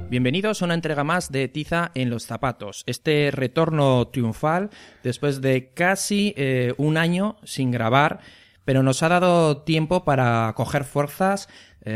Bienvenidos a una entrega más de Tiza en los zapatos. Este retorno triunfal después de casi un año sin grabar, pero nos ha dado tiempo para coger fuerzas,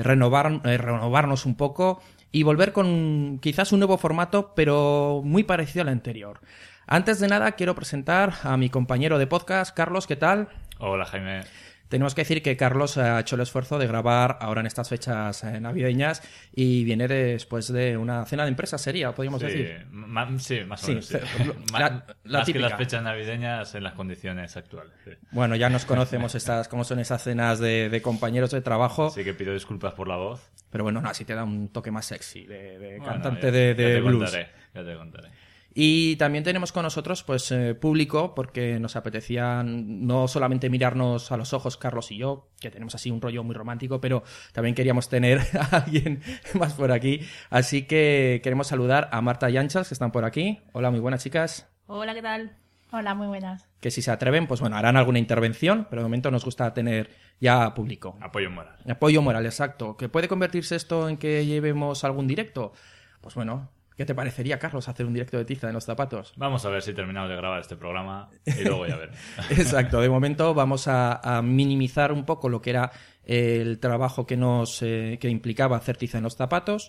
renovarnos un poco y volver con quizás un nuevo formato, pero muy parecido al anterior. Antes de nada, quiero presentar a mi compañero de podcast, Carlos, ¿qué tal? Hola, Jaime. Tenemos que decir que Carlos ha hecho el esfuerzo de grabar ahora en estas fechas navideñas y viene después de una cena de empresa seria, podríamos decir. Sí, más o menos. Sí. Más que las fechas navideñas en las condiciones actuales. Sí. Bueno, ya nos conocemos cómo son esas cenas de compañeros de trabajo. Sí, que pido disculpas por la voz. Pero bueno, no, así te da un toque más sexy de cantante de blues. Ya te contaré. Y también tenemos con nosotros público, porque nos apetecía no solamente mirarnos a los ojos Carlos y yo, que tenemos así un rollo muy romántico, pero también queríamos tener a alguien más por aquí. Así que queremos saludar a Marta y Anchas, que están por aquí. Hola, muy buenas, chicas. Hola, ¿qué tal? Hola, muy buenas. Que si se atreven, pues bueno, harán alguna intervención, pero de momento nos gusta tener ya público. Apoyo moral. Apoyo moral, exacto. ¿Que puede convertirse esto en que llevemos algún directo? Pues bueno, ¿qué te parecería, Carlos, hacer un directo de Tiza en los zapatos? Vamos a ver si terminamos de grabar este programa y luego ya veremos. Exacto, de momento vamos a minimizar un poco lo que era el trabajo que implicaba hacer Tiza en los zapatos.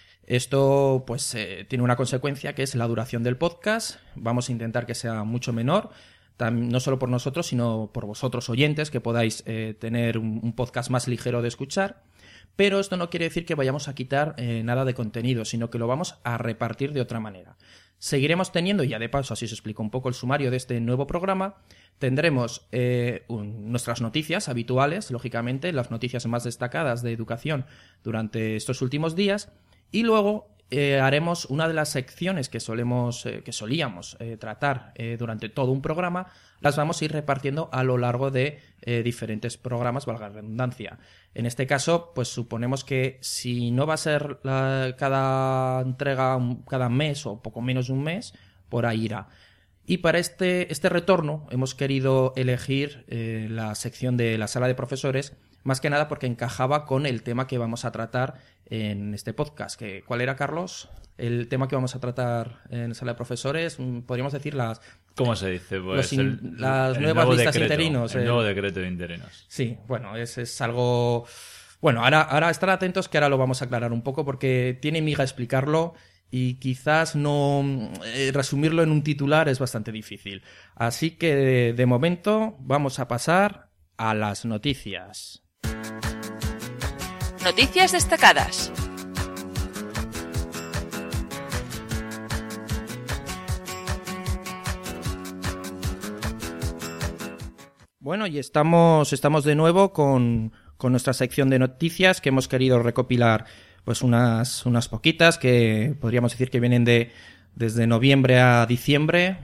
Esto pues tiene una consecuencia que es la duración del podcast. Vamos a intentar que sea mucho menor, no solo por nosotros, sino por vosotros oyentes, que podáis tener un podcast más ligero de escuchar. Pero esto no quiere decir que vayamos a quitar nada de contenido, sino que lo vamos a repartir de otra manera. Seguiremos teniendo, y ya de paso así os explico un poco el sumario de este nuevo programa, tendremos nuestras noticias habituales, lógicamente, las noticias más destacadas de educación durante estos últimos días, y luego haremos una de las secciones que solíamos tratar durante todo un programa, las vamos a ir repartiendo a lo largo de diferentes programas, valga la redundancia. En este caso, pues suponemos que si no va a ser cada entrega cada mes o poco menos de un mes, por ahí irá. Y para este retorno hemos querido elegir la sección de la sala de profesores, más que nada porque encajaba con el tema que vamos a tratar en este podcast. ¿Cuál era, Carlos? El tema que vamos a tratar en la sala de profesores, podríamos decir las... ¿Cómo se dice? Pues las nuevas listas de interinos. El nuevo decreto de interinos. Sí, bueno, es algo... Bueno, ahora estar atentos que ahora lo vamos a aclarar un poco porque tiene miga explicarlo y quizás no resumirlo en un titular es bastante difícil. Así que de momento vamos a pasar a las noticias. Noticias destacadas. Bueno, y estamos de nuevo con nuestra sección de noticias que hemos querido recopilar pues unas poquitas que podríamos decir que vienen desde noviembre a diciembre.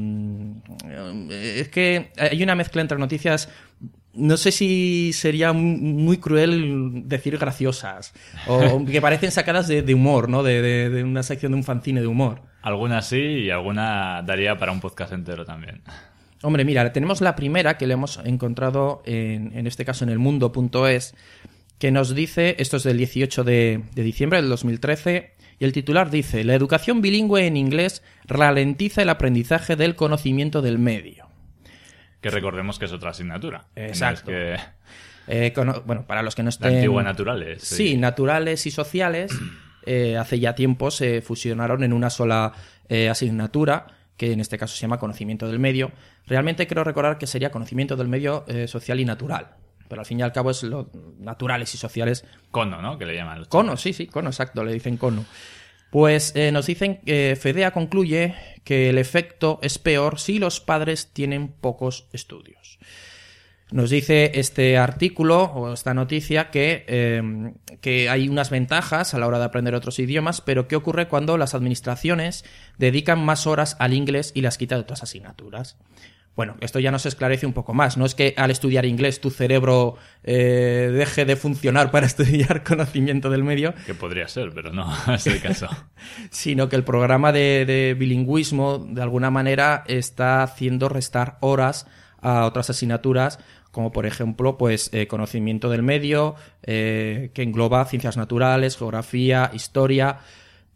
Es que hay una mezcla entre noticias, no sé si sería muy cruel decir graciosas, o que parecen sacadas de humor, ¿no? De una sección de un fanzine de humor. Alguna sí y alguna daría para un podcast entero también. Hombre, mira, tenemos la primera que le hemos encontrado en este caso en elmundo.es, que nos dice, esto es del 18 de diciembre del 2013, y el titular dice: la educación bilingüe en inglés ralentiza el aprendizaje del conocimiento del medio. Que recordemos que es otra asignatura. Exacto. No es que... bueno, para los que no estén... La antigua naturales. Sí, naturales y sociales, hace ya tiempo se fusionaron en una sola asignatura, que en este caso se llama conocimiento del medio. Realmente creo recordar que sería conocimiento del medio social y natural, pero al fin y al cabo es lo naturales y sociales. Cono, ¿no? Que le llaman. Cono, sí, cono, exacto, le dicen cono. Pues nos dicen que FEDEA concluye que el efecto es peor si los padres tienen pocos estudios. Nos dice este artículo o esta noticia que hay unas ventajas a la hora de aprender otros idiomas, pero ¿qué ocurre cuando las administraciones dedican más horas al inglés y las quitan de otras asignaturas? Bueno, esto ya nos esclarece un poco más. No es que al estudiar inglés tu cerebro deje de funcionar para estudiar conocimiento del medio. Que podría ser, pero no es el caso. Sino que el programa de bilingüismo, de alguna manera, está haciendo restar horas a otras asignaturas, como por ejemplo, pues conocimiento del medio, que engloba ciencias naturales, geografía, historia.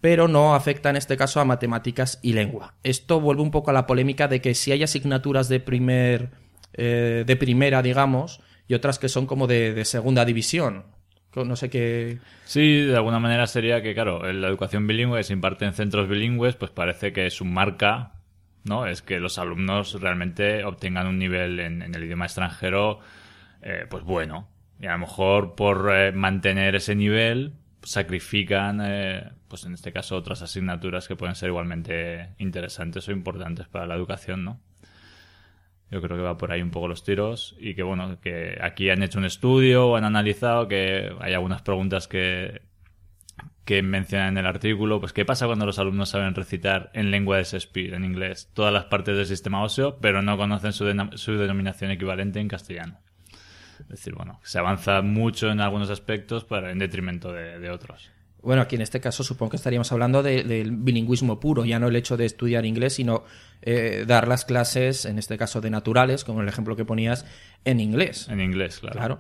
pero no afecta en este caso a matemáticas y lengua. Esto vuelve un poco a la polémica de que si hay asignaturas de primera, digamos, y otras que son como de segunda división. No sé qué... Sí, de alguna manera sería que, claro, la educación bilingüe se imparte en centros bilingües, pues parece que su marca, ¿no?, es que los alumnos realmente obtengan un nivel en el idioma extranjero, pues bueno. Y a lo mejor por mantener ese nivel sacrifican, pues en este caso, otras asignaturas que pueden ser igualmente interesantes o importantes para la educación, ¿no? Yo creo que va por ahí un poco los tiros y que, bueno, que aquí han hecho un estudio o han analizado que hay algunas preguntas que mencionan en el artículo. Pues, ¿qué pasa cuando los alumnos saben recitar en lengua de Shakespeare, en inglés, todas las partes del sistema óseo, pero no conocen su denominación equivalente en castellano? Es decir, bueno, se avanza mucho en algunos aspectos en detrimento de otros. Bueno, aquí en este caso supongo que estaríamos hablando del bilingüismo puro, ya no el hecho de estudiar inglés, sino dar las clases, en este caso de naturales, como el ejemplo que ponías, en inglés. En inglés, claro.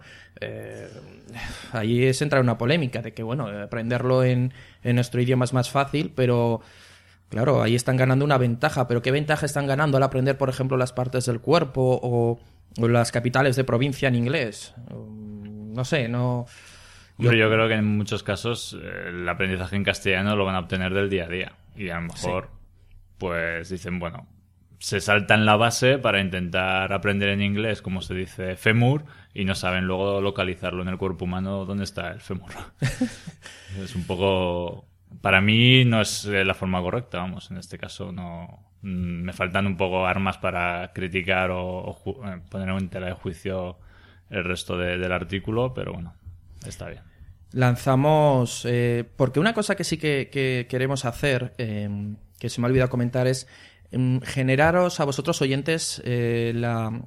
Ahí se entra una polémica de que, bueno, aprenderlo en nuestro idioma es más fácil, pero claro, ahí están ganando una ventaja. ¿Pero qué ventaja están ganando al aprender, por ejemplo, las partes del cuerpo o las capitales de provincia en inglés? No sé, no... Yo creo que en muchos casos el aprendizaje en castellano lo van a obtener del día a día. Y a lo mejor, pues dicen, bueno, se saltan la base para intentar aprender en inglés, como se dice, fémur, y no saben luego localizarlo en el cuerpo humano dónde está el fémur. Es un poco... Para mí no es la forma correcta, vamos. En este caso no... Me faltan un poco armas para criticar o poner en tela de juicio el resto del artículo, pero bueno, está bien. Lanzamos... porque una cosa que sí que queremos hacer, que se me ha olvidado comentar, es generaros a vosotros oyentes el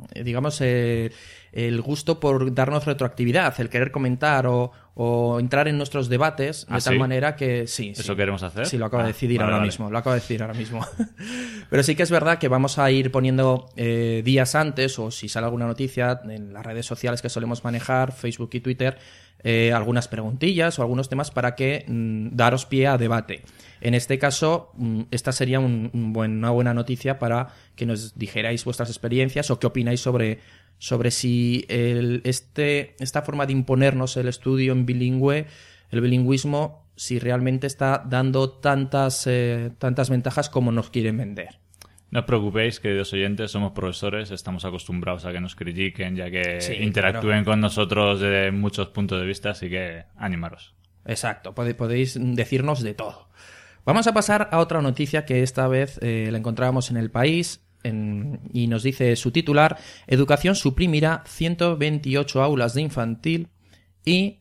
gusto por darnos retroactividad, el querer comentar o entrar en nuestros debates de tal manera que sí. ¿Eso queremos hacer? Sí, lo acabo de decidir ahora mismo. Pero sí que es verdad que vamos a ir poniendo días antes, o si sale alguna noticia en las redes sociales que solemos manejar, Facebook y Twitter, algunas preguntillas o algunos temas para que daros pie a debate. En este caso, esta sería una buena noticia para que nos dijerais vuestras experiencias o qué opináis sobre si esta forma de imponernos el estudio en bilingüe, el bilingüismo, si realmente está dando tantas ventajas como nos quieren vender. No os preocupéis, queridos oyentes, somos profesores, estamos acostumbrados a que nos critiquen, ya que interactúen con nosotros desde muchos puntos de vista, así que animaros. Exacto, podéis decirnos de todo. Vamos a pasar a otra noticia que esta vez la encontrábamos en El País y nos dice su titular: Educación suprimirá 128 aulas de infantil y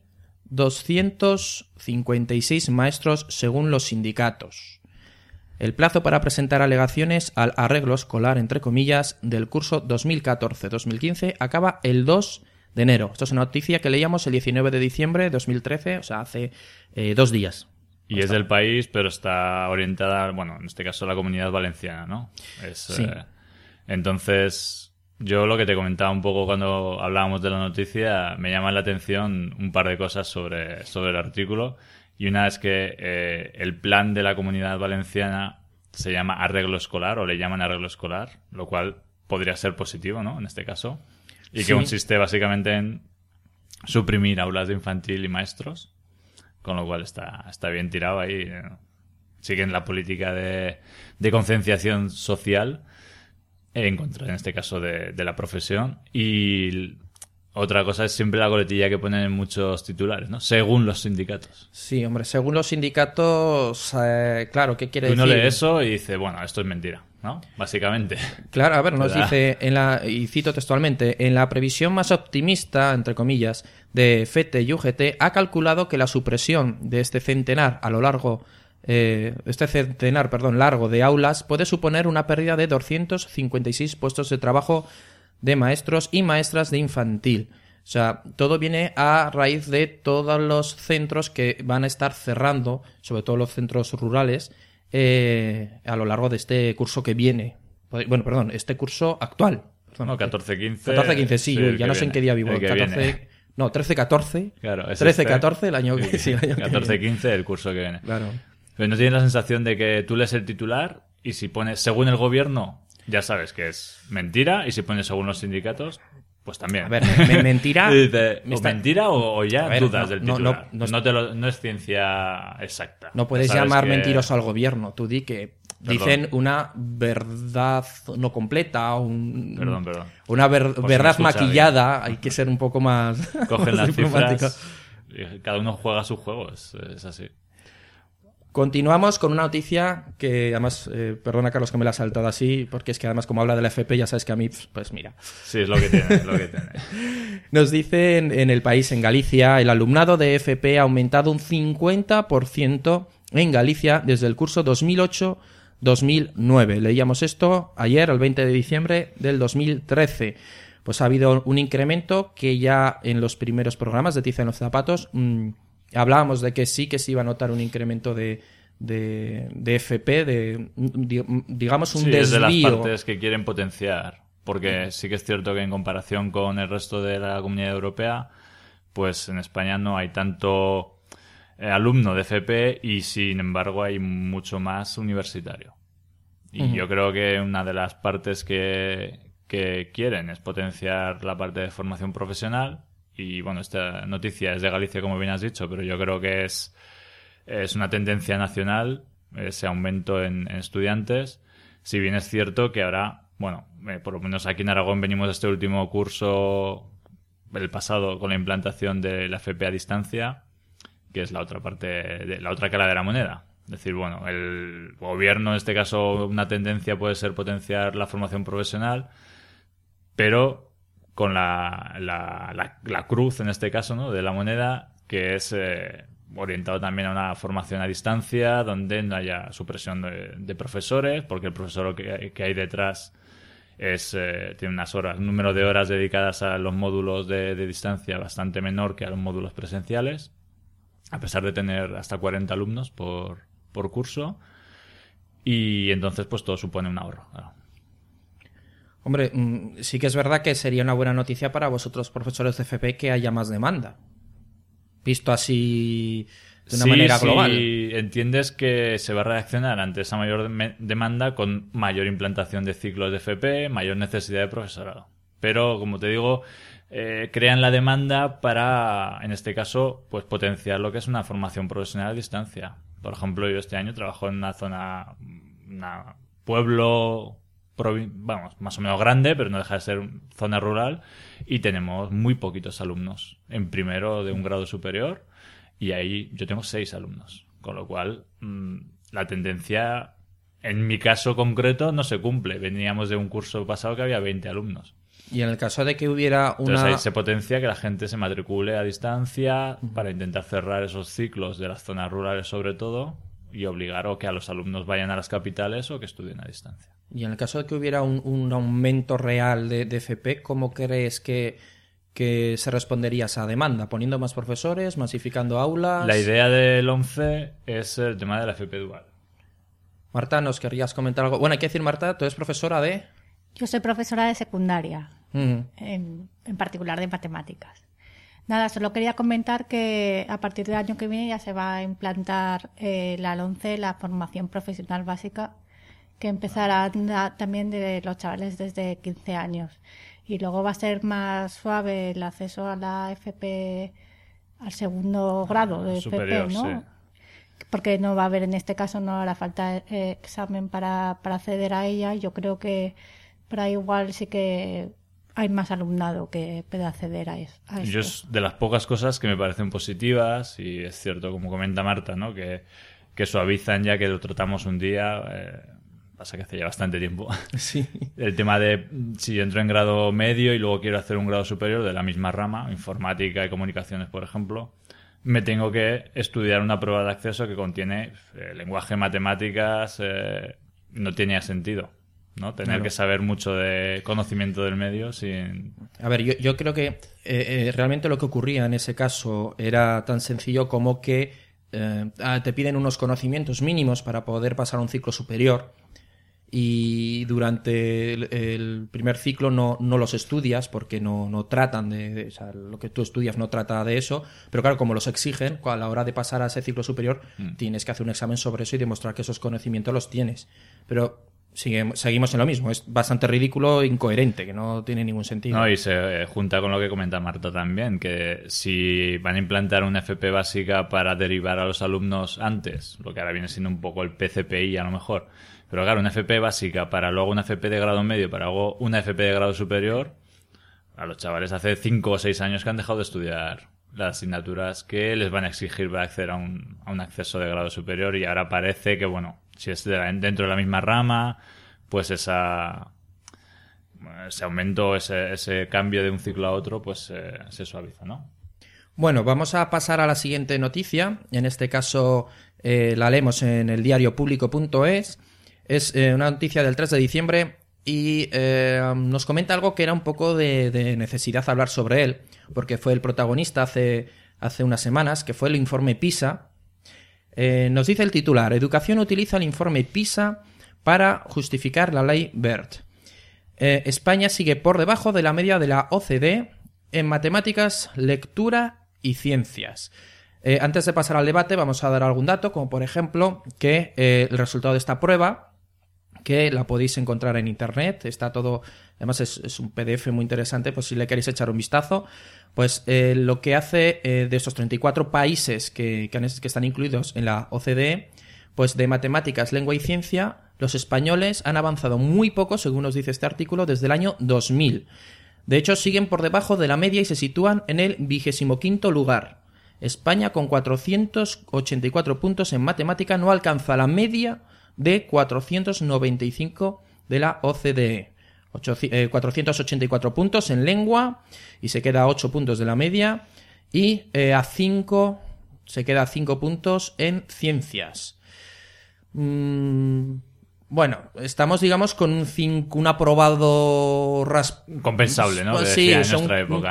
256 maestros según los sindicatos. El plazo para presentar alegaciones al arreglo escolar, entre comillas, del curso 2014-2015 acaba el 2 de enero. Esto es una noticia que leíamos el 19 de diciembre de 2013, o sea, hace 2 días. Y es del País, pero está orientada, bueno, en este caso la Comunidad Valenciana, ¿no? Sí. Entonces, yo lo que te comentaba un poco cuando hablábamos de la noticia, me llama la atención un par de cosas sobre el artículo. Y una es que el plan de la Comunidad Valenciana se llama arreglo escolar, o le llaman arreglo escolar, lo cual podría ser positivo, ¿no?, en este caso. Y que consiste básicamente en suprimir aulas de infantil y maestros, con lo cual está bien tirado ahí. Siguen la política de concienciación social en contra, en este caso, de la profesión. Y otra cosa es siempre la coletilla que ponen en muchos titulares, ¿no? Según los sindicatos. Sí, hombre, según los sindicatos, claro, ¿qué quiere decir? Uno lee eso y dice, bueno, esto es mentira, ¿no? Básicamente. Claro, a ver, nos dice, y cito textualmente, en la previsión más optimista, entre comillas, de FETE y UGT, ha calculado que la supresión de este centenar largo de aulas puede suponer una pérdida de 256 puestos de trabajo de maestros y maestras de infantil. O sea, todo viene a raíz de todos los centros que van a estar cerrando, sobre todo los centros rurales, a lo largo de este curso que viene. Bueno, perdón, este curso actual. Perdón, no, 14-15. 14-15, sí, yo ya no sé en qué día vivo. 13-14. Claro, 13-14 el año que sí, 14-15 el curso que viene. Claro. Pero no tienes la sensación de que tú lees el titular y si pones según el gobierno, ya sabes que es mentira, y si pones según los sindicatos, pues también. A ver, mentira... mentira o ya ver, dudas del titular. No es ciencia exacta. No puedes Sabes llamar que... mentiroso al gobierno. Tú di que dicen una verdad no completa, Perdón. una verdad escucha maquillada. Hay que ser un poco más... Cogen las diplomático. cifras y cada uno juega su juego, es así. Continuamos con una noticia que además, perdona Carlos que me la ha saltado así, porque es que además como habla de la FP ya sabes que a mí, pues mira. Sí, es lo que tiene, Nos dicen en el país, en Galicia, el alumnado de FP ha aumentado un 50% en Galicia desde el curso 2008-2009. Leíamos esto ayer, el 20 de diciembre del 2013. Pues ha habido un incremento que ya en los primeros programas de Tiza en los zapatos... hablábamos de que sí que se iba a notar un incremento de FP, digamos un desvío. Es de las partes que quieren potenciar, porque sí que es cierto que en comparación con el resto de la Comunidad Europea, pues en España no hay tanto alumno de FP y sin embargo hay mucho más universitario. Y yo creo que una de las partes que quieren es potenciar la parte de formación profesional. Y bueno, esta noticia es de Galicia, como bien has dicho, pero yo creo que es una tendencia nacional ese aumento en estudiantes. Si bien es cierto que ahora, bueno, por lo menos aquí en Aragón venimos de este último curso, el pasado, con la implantación de la FP a distancia, que es la otra parte, la otra cara de la moneda. Es decir, bueno, el gobierno, en este caso, una tendencia puede ser potenciar la formación profesional, pero con la cruz, en este caso, ¿no?, de la moneda, que es orientado también a una formación a distancia, donde no haya supresión de profesores, porque el profesor que hay detrás tiene un número de horas dedicadas a los módulos de distancia bastante menor que a los módulos presenciales, a pesar de tener hasta 40 alumnos por curso, y entonces pues todo supone un ahorro, claro. Hombre, sí que es verdad que sería una buena noticia para vosotros, profesores de FP, que haya más demanda. Visto así de una manera global. Sí, entiendes que se va a reaccionar ante esa mayor demanda con mayor implantación de ciclos de FP, mayor necesidad de profesorado. Pero, como te digo, crean la demanda para, en este caso, pues potenciar lo que es una formación profesional a distancia. Por ejemplo, yo este año trabajo en una pueblo... más o menos grande, pero no deja de ser zona rural, y tenemos muy poquitos alumnos en primero de un grado superior, y ahí yo tengo 6 alumnos, con lo cual la tendencia en mi caso concreto no se cumple. Veníamos de un curso pasado que había 20 alumnos. Y en el caso de que hubiera una... Entonces ahí se potencia que la gente se matricule a distancia para intentar cerrar esos ciclos de las zonas rurales sobre todo, y obligar o que a los alumnos vayan a las capitales o que estudien a distancia. Y en el caso de que hubiera un aumento real de FP, ¿cómo crees que se respondería a esa demanda? ¿Poniendo más profesores? ¿Masificando aulas? La idea del 11 es el tema de la FP dual. Marta, ¿nos querrías comentar algo? Bueno, hay que decir, Marta, tú eres profesora de... Yo soy profesora de secundaria, en particular de matemáticas. Nada, solo quería comentar que a partir del año que viene ya se va a implantar la LOMCE, la formación profesional básica, que empezará también de los chavales desde 15 años. Y luego va a ser más suave el acceso a la FP al segundo grado de superior, FP, ¿no? Sí. Porque no va a haber, en este caso, no hará falta examen para acceder a ella. Yo creo que por ahí igual sí que hay más alumnado que puede acceder a esto. Yo es de las pocas cosas que me parecen positivas, y es cierto, como comenta Marta, ¿no?, que suavizan ya que lo tratamos un día. Pasa que hace ya bastante tiempo. Sí. El tema de si yo entro en grado medio y luego quiero hacer un grado superior de la misma rama, informática y comunicaciones, por ejemplo, me tengo que estudiar una prueba de acceso que contiene lenguaje, matemáticas, no tenía sentido, ¿no? Tener que saber mucho de conocimiento del medio sin... A ver, yo creo que realmente lo que ocurría en ese caso era tan sencillo como que te piden unos conocimientos mínimos para poder pasar a un ciclo superior, y durante el primer ciclo no los estudias porque no tratan o sea, lo que tú estudias no trata de eso, pero claro, como los exigen, a la hora de pasar a ese ciclo superior tienes que hacer un examen sobre eso y demostrar que esos conocimientos los tienes. Pero seguimos en lo mismo, es bastante ridículo e incoherente, que no tiene ningún sentido. No, y se junta con lo que comenta Marta también, que si van a implantar una FP básica para derivar a los alumnos antes, lo que ahora viene siendo un poco el PCPI a lo mejor, pero claro, una FP básica para luego una FP de grado medio, para luego una FP de grado superior, a los chavales hace 5 o 6 años que han dejado de estudiar las asignaturas que les van a exigir para acceder a un acceso de grado superior, y ahora parece que, bueno, si es dentro de la misma rama, pues ese aumento, ese cambio de un ciclo a otro, pues se suaviza, ¿no? Bueno, vamos a pasar a la siguiente noticia. En este caso la leemos en el diariopublico.es. Es una noticia del 3 de diciembre y nos comenta algo que era un poco de necesidad hablar sobre él, porque fue el protagonista hace unas semanas, que fue el informe PISA. Nos dice el titular: Educación utiliza el informe PISA para justificar la ley Wert. España sigue por debajo de la media de la OCDE en matemáticas, lectura y ciencias. Antes de pasar al debate vamos a dar algún dato, como por ejemplo que el resultado de esta prueba, que la podéis encontrar en internet, está todo, además es un PDF muy interesante, pues si le queréis echar un vistazo, pues lo que hace de estos 34 países que están incluidos en la OCDE, pues de matemáticas, lengua y ciencia, los españoles han avanzado muy poco, según nos dice este artículo, desde el año 2000. De hecho, siguen por debajo de la media y se sitúan en el 25º lugar. España, con 484 puntos en matemática, no alcanza la media de 495 de la OCDE. 484 puntos en lengua y se queda a 8 puntos de la media, y se queda a 5 puntos en ciencias. Bueno, estamos, digamos, con un aprobado compensable, ¿no? Pues sí, es un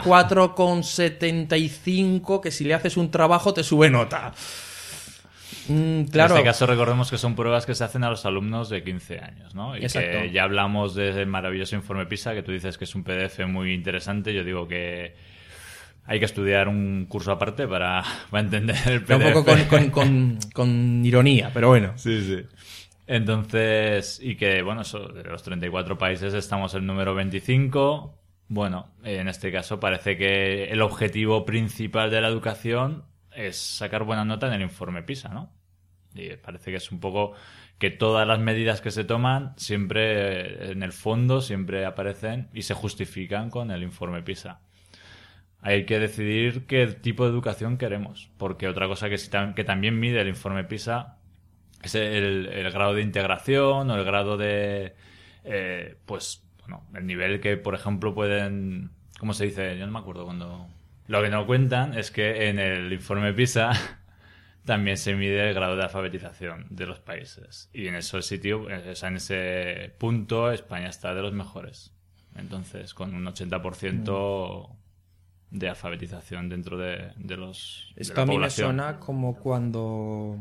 4,75, que si le haces un trabajo te sube nota. Claro. En este caso recordemos que son pruebas que se hacen a los alumnos de 15 años, ¿no? Y exacto. Que ya hablamos del maravilloso informe PISA, que tú dices que es un PDF muy interesante. Yo digo que hay que estudiar un curso aparte para entender el PDF. Un poco con ironía, pero bueno. Sí. Entonces, y que, bueno, de los 34 países estamos en el número 25. Bueno, en este caso parece que el objetivo principal de la educación es sacar buena nota en el informe PISA, ¿no? Y parece que es un poco que todas las medidas que se toman siempre, en el fondo, siempre aparecen y se justifican con el informe PISA. Hay que decidir qué tipo de educación queremos, porque otra cosa que también mide el informe PISA es el grado de integración o el grado de, pues, bueno, el nivel que, por ejemplo, pueden, ¿cómo se dice? Yo no me acuerdo cuando. Lo que no cuentan es que en el informe PISA también se mide el grado de alfabetización de los países. Y en ese sitio, o sea, en ese punto, España está de los mejores. Entonces, con un 80% de alfabetización dentro de los Esto de la a mí población. me suena como cuando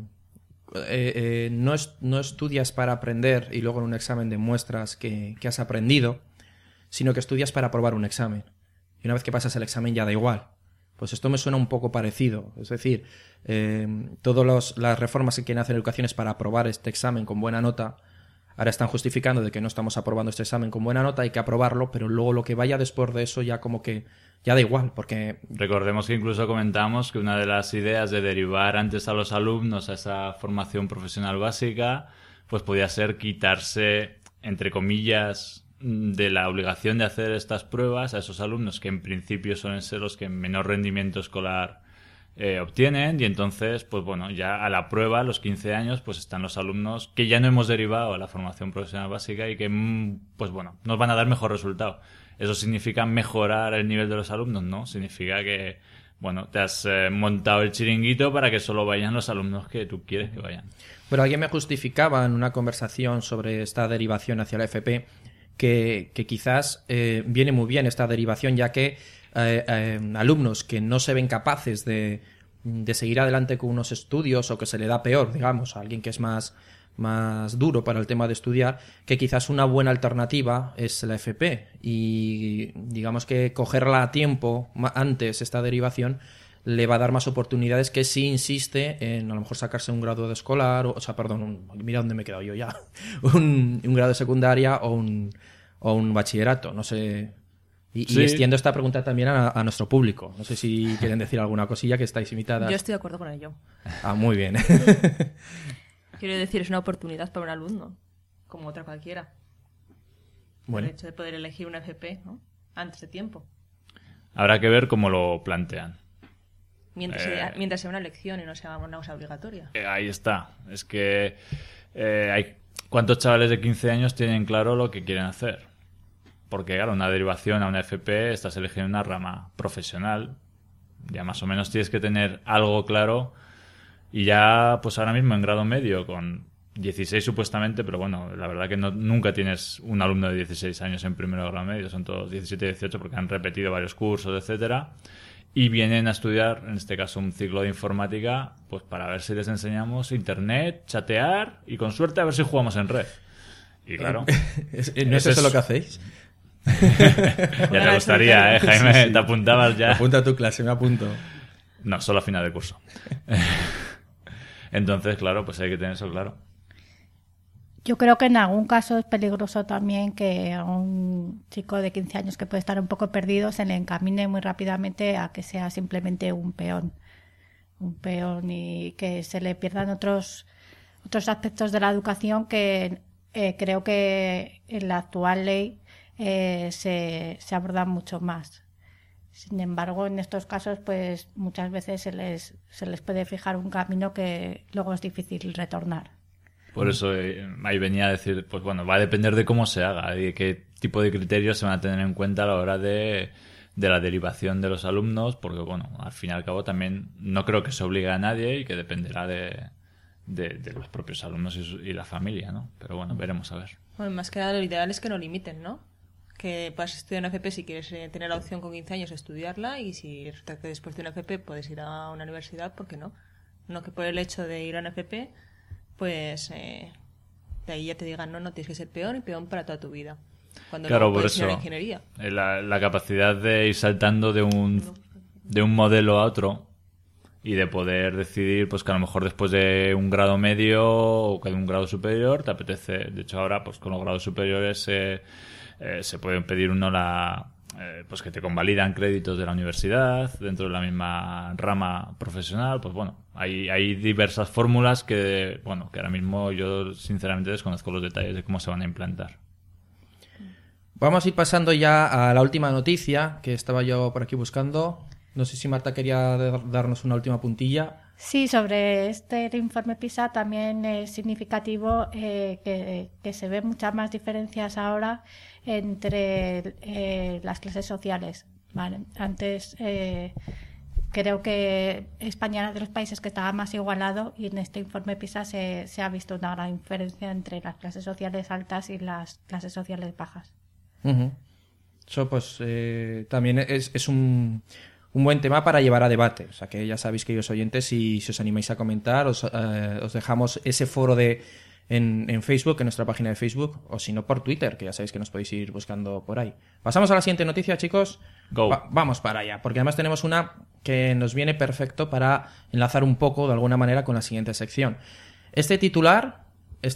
no estudias para aprender y luego en un examen demuestras que has aprendido, sino que estudias para aprobar un examen. Y una vez que pasas el examen ya da igual. Pues esto me suena un poco parecido. Es decir, todas las reformas que quieren hacer en educación es para aprobar este examen con buena nota. Ahora están justificando de que no estamos aprobando este examen con buena nota, hay que aprobarlo, pero luego lo que vaya después de eso ya como que ya da igual, porque... Recordemos que incluso comentamos que una de las ideas de derivar antes a los alumnos a esa formación profesional básica, pues podía ser quitarse, entre comillas, de la obligación de hacer estas pruebas a esos alumnos que en principio suelen ser los que menor rendimiento escolar obtienen, y entonces, pues bueno, ya a la prueba, a los 15 años, pues están los alumnos que ya no hemos derivado a la formación profesional básica y que, pues bueno, nos van a dar mejor resultado. ¿Eso significa mejorar el nivel de los alumnos? No, significa que, bueno, te has montado el chiringuito para que solo vayan los alumnos que tú quieres que vayan. Pero alguien me justificaba en una conversación sobre esta derivación hacia la FP que quizás viene muy bien esta derivación, ya que alumnos que no se ven capaces de seguir adelante con unos estudios, o que se le da peor, digamos, a alguien que es más más duro para el tema de estudiar, que quizás una buena alternativa es la FP. Y digamos que cogerla a tiempo, antes esta derivación, le va a dar más oportunidades que si insiste en a lo mejor sacarse un grado de escolar, mira dónde me he quedado yo ya, un grado de secundaria o un bachillerato, no sé. Y extiendo esta pregunta también a nuestro público. No sé si quieren decir alguna cosilla, que estáis invitadas. Yo estoy de acuerdo con ello. Ah, muy bien. Quiero decir, es una oportunidad para un alumno, como otra cualquiera. Bueno. El hecho de poder elegir una FP, ¿no? Antes de tiempo. Habrá que ver cómo lo plantean. Mientras sea una elección y no sea una cosa obligatoria. Ahí está. Es que ¿cuántos chavales de 15 años tienen claro lo que quieren hacer? Porque, claro, una derivación a una FP estás eligiendo una rama profesional. Ya más o menos tienes que tener algo claro. Y ya, pues ahora mismo en grado medio, con 16 supuestamente, pero bueno, la verdad que nunca tienes un alumno de 16 años en primero grado medio. Son todos 17 y 18 porque han repetido varios cursos, etcétera. Y vienen a estudiar, en este caso, un ciclo de informática, pues para ver si les enseñamos internet, chatear y con suerte a ver si jugamos en red. Y claro. ¿No es eso lo que hacéis? Ya te gustaría, Jaime, sí. Te apuntabas ya. Apunta a tu clase, me apunto. No, solo a final de curso. Entonces, claro, pues hay que tener eso claro. Yo creo que en algún caso es peligroso también que a un chico de 15 años que puede estar un poco perdido se le encamine muy rápidamente a que sea simplemente un peón y que se le pierdan otros aspectos de la educación que creo que en la actual ley se abordan mucho más. Sin embargo, en estos casos, pues muchas veces se les puede fijar un camino que luego es difícil retornar. Por eso ahí venía a decir, pues bueno, va a depender de cómo se haga y de qué tipo de criterios se van a tener en cuenta a la hora de la derivación de los alumnos, porque bueno, al fin y al cabo también no creo que se obligue a nadie y que dependerá de los propios alumnos y la familia, ¿no? Pero bueno, veremos a ver. Bueno, más que nada lo ideal es que no limiten, ¿no? Que puedas estudiar una FP si quieres tener la opción con 15 años de estudiarla y si resulta que después de una FP puedes ir a una universidad, ¿por qué no? No que por el hecho de ir a una FP pues de ahí ya te digan no tienes que ser peón y peón para toda tu vida cuando claro, no por puedes ir a la eso ingeniería. La capacidad de ir saltando de un modelo a otro y de poder decidir pues que a lo mejor después de un grado medio o que de un grado superior te apetece, de hecho ahora pues con los grados superiores se pueden pedir uno pues que te convalidan créditos de la universidad dentro de la misma rama profesional. Pues bueno, hay diversas fórmulas que ahora mismo yo sinceramente desconozco los detalles de cómo se van a implantar. Vamos a ir pasando ya a la última noticia que estaba yo por aquí buscando. No sé si Marta quería darnos una última puntilla. Sí, sobre este informe PISA también es significativo que se ven muchas más diferencias ahora entre las clases sociales. Vale. Antes creo que España era de los países que estaba más igualado y en este informe PISA se ha visto una gran diferencia entre las clases sociales altas y las clases sociales bajas. Uh-huh. Eso pues también es un buen tema para llevar a debate. O sea que ya sabéis, queridos oyentes, si os animáis a comentar, os dejamos ese foro en Facebook, en nuestra página de Facebook, o si no por Twitter, que ya sabéis que nos podéis ir buscando por ahí. Pasamos a la siguiente noticia, chicos. Go. Vamos para allá, porque además tenemos una que nos viene perfecto para enlazar un poco, de alguna manera, con la siguiente sección. Este titular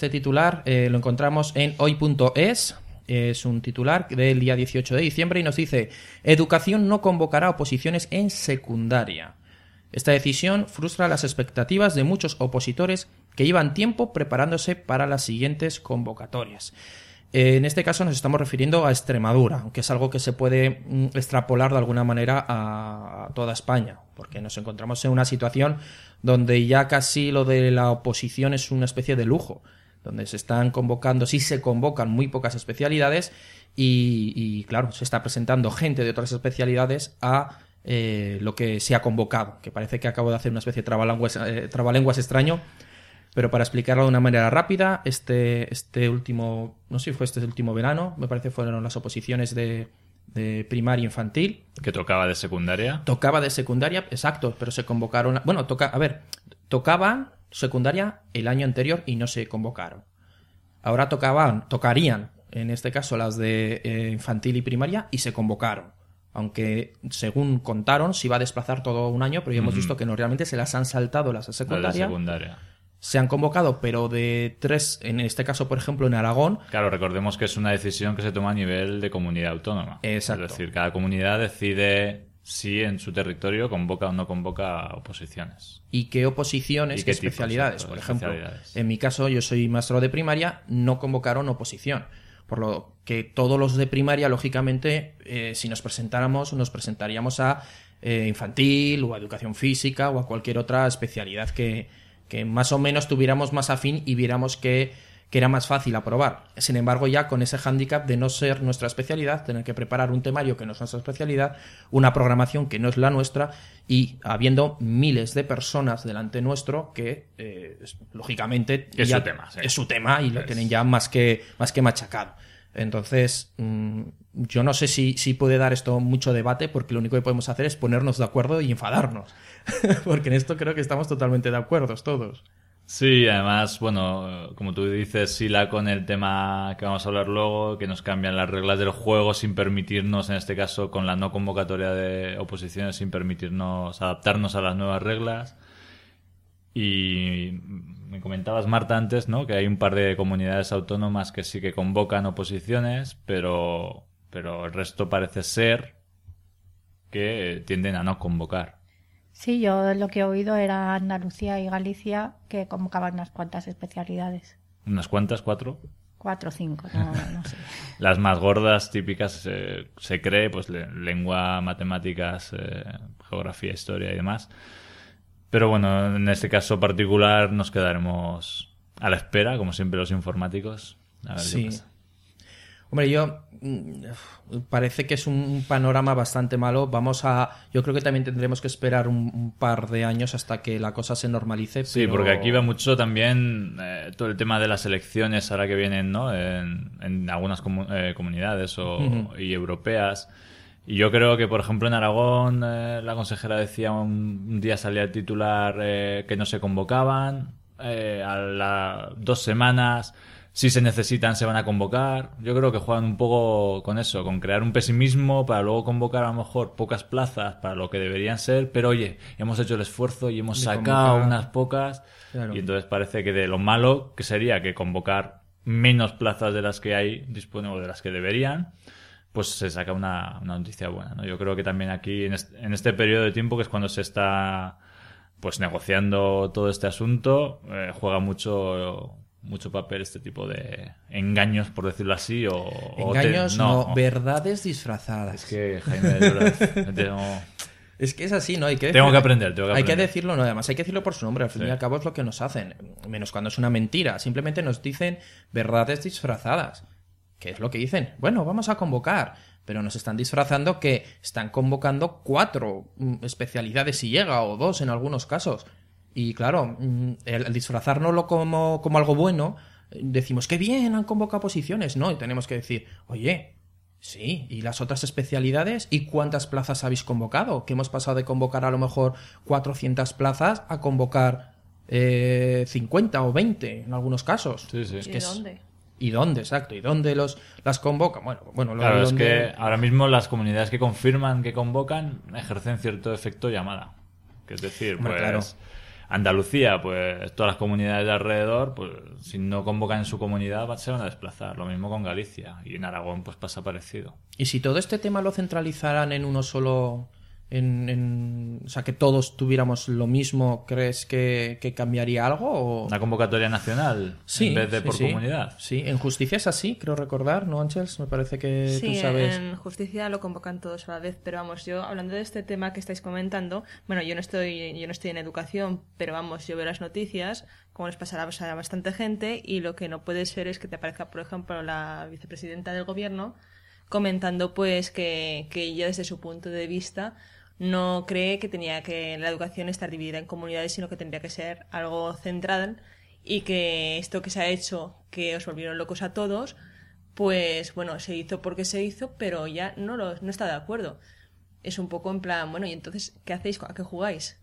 lo encontramos en hoy.es. Es un titular del día 18 de diciembre y nos dice: Educación no convocará oposiciones en secundaria. Esta decisión frustra las expectativas de muchos opositores que llevan tiempo preparándose para las siguientes convocatorias. En este caso nos estamos refiriendo a Extremadura, aunque es algo que se puede extrapolar de alguna manera a toda España, porque nos encontramos en una situación donde ya casi lo de la oposición es una especie de lujo, donde se están convocando, sí se convocan muy pocas especialidades y claro, se está presentando gente de otras especialidades a lo que se ha convocado, que parece que acabo de hacer una especie de trabalenguas extraño, pero para explicarlo de una manera rápida, este último, no sé si fue este último verano, me parece fueron las oposiciones de primaria infantil. ¿Que tocaba de secundaria? Tocaba de secundaria, exacto, pero se convocaron... Bueno, tocaban secundaria el año anterior y no se convocaron. Ahora tocarían, en este caso, las de infantil y primaria y se convocaron. Aunque, según contaron, se iba a desplazar todo un año, pero ya hemos visto que no, realmente se las han saltado las de secundaria. Se han convocado, pero de 3, en este caso, por ejemplo, en Aragón. Claro, recordemos que es una decisión que se toma a nivel de comunidad autónoma. Exacto. Es decir, cada comunidad decide si en su territorio convoca o no convoca oposiciones. ¿Y qué oposiciones, qué especialidades? Por ejemplo, en mi caso, yo soy maestro de primaria, no convocaron oposición. Por lo que todos los de primaria, lógicamente, si nos presentáramos, nos presentaríamos a infantil o a educación física o a cualquier otra especialidad que más o menos tuviéramos más afín y viéramos que era más fácil aprobar. Sin embargo, ya con ese hándicap de no ser nuestra especialidad, tener que preparar un temario que no es nuestra especialidad, una programación que no es la nuestra y habiendo miles de personas delante nuestro que, lógicamente, es ya su tema, sí. Es su tema y lo tienen ya más que machacado. Entonces, yo no sé si puede dar esto mucho debate, porque lo único que podemos hacer es ponernos de acuerdo y enfadarnos. Porque en esto creo que estamos totalmente de acuerdo todos. Sí, además, bueno, como tú dices, hila con el tema que vamos a hablar luego, que nos cambian las reglas del juego sin permitirnos, en este caso, con la no convocatoria de oposiciones, sin permitirnos adaptarnos a las nuevas reglas. Y me comentabas, Marta, antes, ¿no?, que hay un par de comunidades autónomas que sí que convocan oposiciones, pero el resto parece ser que tienden a no convocar. Sí, yo lo que he oído era Andalucía y Galicia que convocaban unas cuantas especialidades. ¿Unas cuantas? ¿4? 4 o 5, no sé. Las más gordas, típicas, se cree, pues lengua, matemáticas, geografía, historia y demás. Pero bueno, en este caso particular nos quedaremos a la espera, como siempre los informáticos. A ver qué pasa. Hombre, parece que es un panorama bastante malo. Yo creo que también tendremos que esperar un par de años hasta que la cosa se normalice. Sí, pero... porque aquí va mucho también todo el tema de las elecciones ahora que vienen, ¿no?, en algunas comunidades y europeas. Y yo creo que, por ejemplo, en Aragón la consejera decía un día salía el titular que no se convocaban, a las 2 semanas... Si se necesitan, se van a convocar. Yo creo que juegan un poco con eso, con crear un pesimismo para luego convocar a lo mejor pocas plazas para lo que deberían ser, pero oye, hemos hecho el esfuerzo y hemos sacado unas pocas. Claro. Y entonces parece que de lo malo que sería que convocar menos plazas de las que hay disponibles o de las que deberían, pues se saca una noticia buena, ¿no? Yo creo que también aquí, en este periodo de tiempo, que es cuando se está pues negociando todo este asunto, juega mucho papel este tipo de engaños, por decirlo así, engaños, no, verdades disfrazadas. Es que, Jaime, de verdad, es que es así, ¿no? Hay que aprender. Hay que decirlo, no, además hay que decirlo por su nombre, al fin y al cabo es lo que nos hacen, menos cuando es una mentira, simplemente nos dicen verdades disfrazadas. ¿Qué es lo que dicen? Bueno, vamos a convocar, pero nos están disfrazando que están convocando 4 especialidades si llega, o 2 en algunos casos. Y claro, el disfrazárnoslo como algo bueno, decimos, ¡qué bien, han convocado posiciones! No, y tenemos que decir, oye, sí, ¿y las otras especialidades? ¿Y cuántas plazas habéis convocado? Que hemos pasado de convocar a lo mejor 400 plazas a convocar 50 o 20 en algunos casos. Sí, sí. Es que ¿dónde? ¿Y dónde? Exacto. ¿Y dónde las convocan? Bueno, claro, es que ahora mismo las comunidades que confirman que convocan ejercen cierto efecto llamada. Que es decir, pues... Claro. Andalucía, pues todas las comunidades de alrededor, pues si no convocan en su comunidad se van a desplazar. Lo mismo con Galicia. Y en Aragón pues pasa parecido. ¿Y si todo este tema lo centralizaran en uno solo, o sea, que todos tuviéramos lo mismo, crees que cambiaría algo? ¿O? ¿Una convocatoria nacional en vez de por comunidad? Sí, en justicia es así, creo recordar, ¿no, Ángels? Me parece que tú sabes. Sí, en justicia lo convocan todos a la vez, pero vamos, yo hablando de este tema que estáis comentando, bueno, yo no estoy en educación, pero vamos, yo veo las noticias, como les pasará a bastante gente, y lo que no puede ser es que te aparezca, por ejemplo, la vicepresidenta del gobierno comentando pues que ella desde su punto de vista no cree que tenía que la educación estar dividida en comunidades, sino que tendría que ser algo central, y que esto que se ha hecho, que os volvieron locos a todos, pues bueno, se hizo porque se hizo, pero ya no está de acuerdo. Es un poco en plan, bueno, y entonces, ¿qué hacéis? ¿A qué jugáis?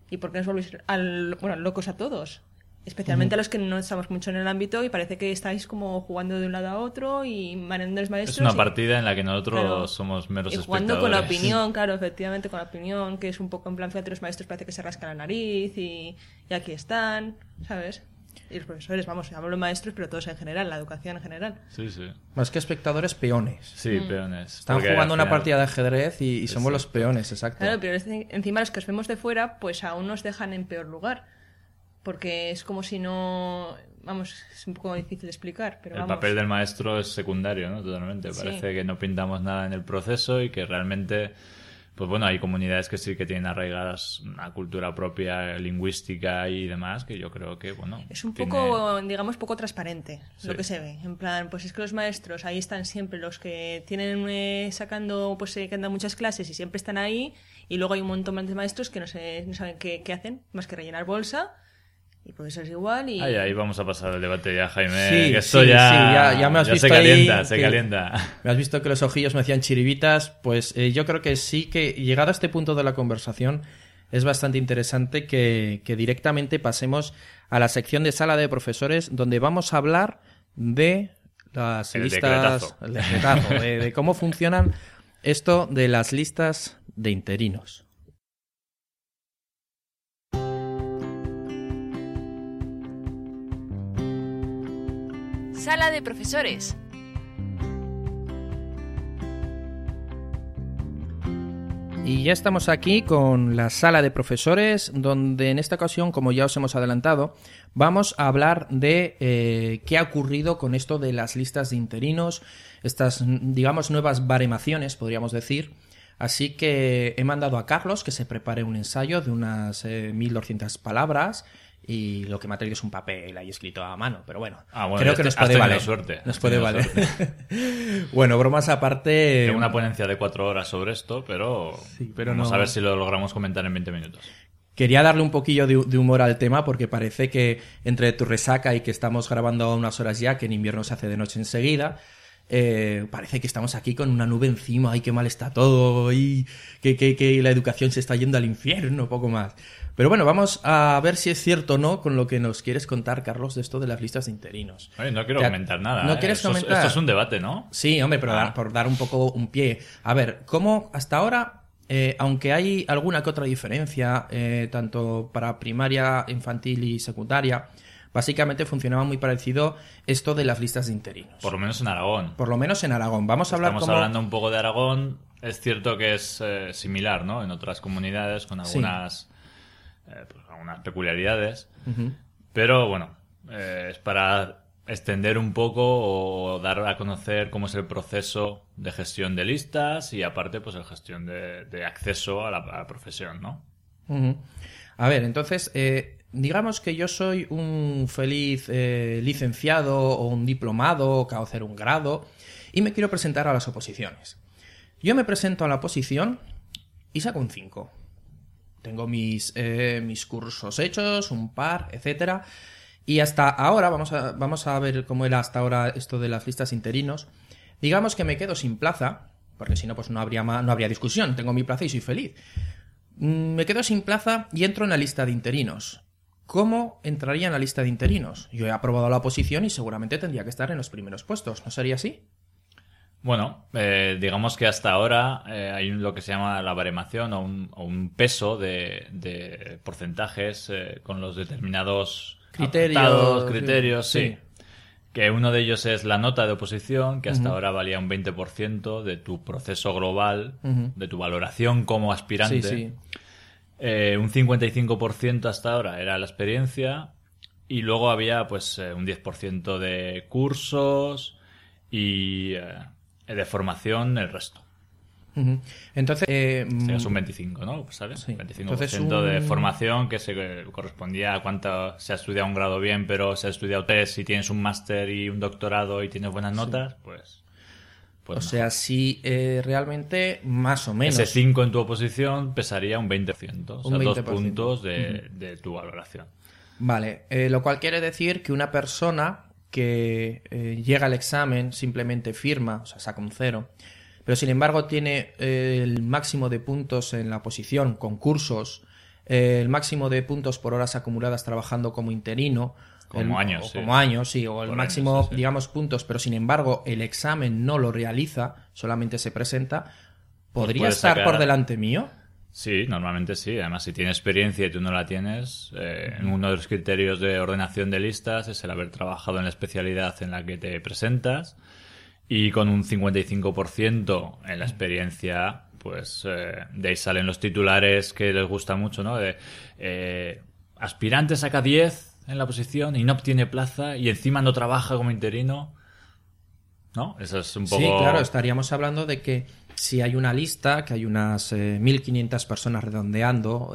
¿Y por qué nos volvéis locos a todos? Especialmente a los que no estamos mucho en el ámbito y parece que estáis como jugando de un lado a otro y manejando los maestros. Es una partida en la que nosotros claro, somos meros y jugando espectadores. con la opinión, claro, efectivamente con la opinión, que es un poco en plan, fíjate, los maestros parece que se rascan la nariz y aquí están, ¿sabes? Y los profesores, vamos, hablo de maestros, pero todos en general, la educación en general. Sí, sí. Más que espectadores, peones. Sí, peones. Están Porque jugando al una final- partida de ajedrez y somos los peones, exacto. Claro, pero encima los que os vemos de fuera, pues aún nos dejan en peor lugar. Porque es como si no... Vamos, es un poco difícil de explicar, pero El vamos. papel del maestro es secundario, ¿no? Totalmente. Sí. Parece que no pintamos nada en el proceso y que realmente, pues bueno, hay comunidades que sí que tienen arraigadas una cultura propia, lingüística y demás, que yo creo que, bueno... Es un tiene- poco, digamos, poco transparente Sí. lo que se ve. En plan, pues es que los maestros ahí están siempre, los que tienen sacando, pues que andan muchas clases y siempre están ahí, y luego hay un montón más de maestros que no saben qué hacen, más que rellenar bolsa, y profesores igual, y... Ahí vamos a pasar el debate ya, Jaime. Sí, que esto sí, ya, sí, ya me has visto se calienta, ahí se que- calienta. Me has visto que los ojillos me hacían chiribitas, pues yo creo que sí que llegado a este punto de la conversación es bastante interesante que directamente pasemos a la sección de sala de profesores donde vamos a hablar de las El listas... decretazo. El decretazo, de cómo funcionan esto de las listas de interinos. Sala de profesores. Y ya estamos aquí con la sala de profesores, donde en esta ocasión, como ya os hemos adelantado, vamos a hablar de qué ha ocurrido con esto de las listas de interinos, estas, digamos, nuevas baremaciones, podríamos decir. Así que he mandado a Carlos que se prepare un ensayo de unas 1200 palabras. Y lo que me ha traído es un papel ahí escrito a mano, pero bueno, Bueno, creo ya que nos has puede tenido valer. suerte. Nos Has puede tenido valer. Bueno, bromas aparte. Tengo una ponencia de 4 horas sobre esto, pero, Sí, pero vamos no- a ver si lo logramos comentar en 20 minutos. Quería darle un poquillo de humor al tema porque parece que entre tu resaca y que estamos grabando a unas horas ya, que en invierno se hace de noche enseguida, parece que estamos aquí con una nube encima, ay, qué mal está todo, y que la educación se está yendo al infierno, poco más. Pero bueno, vamos a ver si es cierto o no con lo que nos quieres contar, Carlos, de esto de las listas de interinos. Oye, no quiero Ya- comentar nada. ¿No quieres Esto comentar? esto es un debate, ¿no? Sí, hombre, pero por dar un poco un pie. A ver, ¿cómo hasta ahora, aunque hay alguna que otra diferencia, tanto para primaria, infantil y secundaria, básicamente funcionaba muy parecido esto de las listas de interinos? Por lo menos en Aragón. Por lo menos en Aragón. Vamos a hablar Estamos como... hablando un poco de Aragón. Es cierto que es similar, ¿no? En otras comunidades con Sí. algunas peculiaridades. Ujú. Pero bueno, es para extender un poco o dar a conocer cómo es el proceso de gestión de listas y aparte pues la gestión de acceso a la profesión, ¿no? Ujú. A ver, entonces, digamos que yo soy un feliz licenciado o un diplomado o acabo de hacer un grado y me quiero presentar a las oposiciones. Yo me presento a la oposición y saco un 5. Tengo mis cursos hechos, un par, etcétera. Y hasta ahora, vamos a ver cómo era hasta ahora esto de las listas interinos. Digamos que me quedo sin plaza, porque si no, pues no habría discusión. Tengo mi plaza y soy feliz. Me quedo sin plaza y entro en la lista de interinos. ¿Cómo entraría en la lista de interinos? Yo he aprobado la oposición y seguramente tendría que estar en los primeros puestos. ¿No sería así? Bueno, digamos que hasta ahora hay lo que se llama la baremación o un peso de porcentajes con los determinados criterios, sí. sí. Que uno de ellos es la nota de oposición, que hasta ahora valía un 20% de tu proceso global, de tu valoración como aspirante. Sí, sí. Un 55% hasta ahora era la experiencia y luego había pues un 10% de cursos y de formación el resto. Ujú. Entonces, O sea, es un 25, ¿no? ¿Sabes? Sí. 25% Entonces, de un- formación que se correspondía a cuánto se ha estudiado un grado bien, pero se ha estudiado 3, si tienes un máster y un doctorado y tienes buenas notas, pues o no. sea, sí, realmente más o menos. Ese 5 en tu oposición pesaría un 20%, o sea, Un 2 20%. puntos de tu valoración. Vale, lo cual quiere decir que una persona que llega al examen simplemente firma, o sea, saca un 0, pero sin embargo tiene el máximo de puntos en la oposición con cursos, el máximo de puntos por horas acumuladas trabajando como interino. Como años, o el por máximo, años, sí. digamos, puntos, pero sin embargo el examen no lo realiza, solamente se presenta, ¿podría puedes estar por sacar- delante mío? Sí, normalmente sí. Además, si tienes experiencia y tú no la tienes, uno de los criterios de ordenación de listas es el haber trabajado en la especialidad en la que te presentas, y con un 55% en la experiencia, pues de ahí salen los titulares que les gusta mucho, ¿no? De aspirante saca 10 en la posición y no obtiene plaza y encima no trabaja como interino, ¿no? Eso es un poco... Sí, claro, estaríamos hablando de que si hay una lista, que hay unas 1.500 personas redondeando...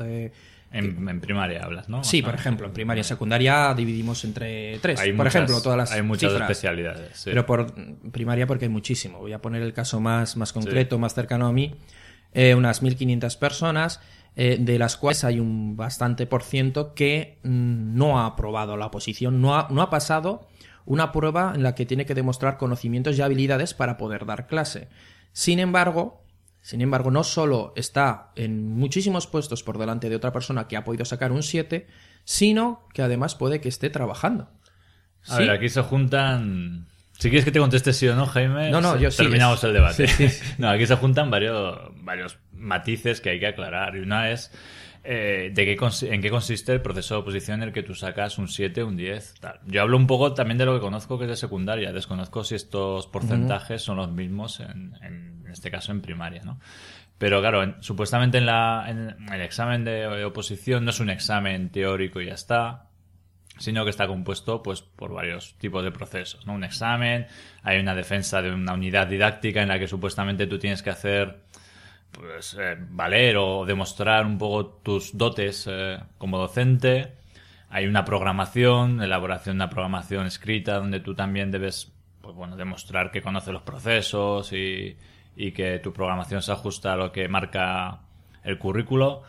En primaria hablas, ¿no? sí, Más o por menos. ejemplo, en primaria y secundaria dividimos entre 3. Hay Por muchas- ejemplo, todas las hay muchas cifras. especialidades, sí. Pero por primaria porque hay muchísimo. Voy a poner el caso más concreto, más cercano a mí. Unas 1.500 personas, de las cuales hay un bastante por ciento que no ha aprobado la oposición, no ha pasado una prueba en la que tiene que demostrar conocimientos y habilidades para poder dar clase. Sin embargo, no solo está en muchísimos puestos por delante de otra persona que ha podido sacar un 7, sino que además puede que esté trabajando. A ver, aquí se juntan... Si quieres que te conteste sí o no, Jaime, No, yo sí. terminamos el debate. Sí, sí. No, aquí se juntan varios matices que hay que aclarar. Y una es en qué consiste el proceso de oposición en el que tú sacas un 7, un 10, tal. Yo hablo un poco también de lo que conozco, que es de secundaria. Desconozco si estos porcentajes son los mismos en este caso en primaria, ¿no? Pero claro, supuestamente en el examen de oposición no es un examen teórico y ya está, sino que está compuesto pues por varios tipos de procesos, ¿no? Un examen, hay una defensa de una unidad didáctica en la que supuestamente tú tienes que hacer pues valer o demostrar un poco tus dotes como docente. Hay una programación, elaboración de una programación escrita donde tú también debes pues bueno, demostrar que conoces los procesos y que tu programación se ajusta a lo que marca el currículo.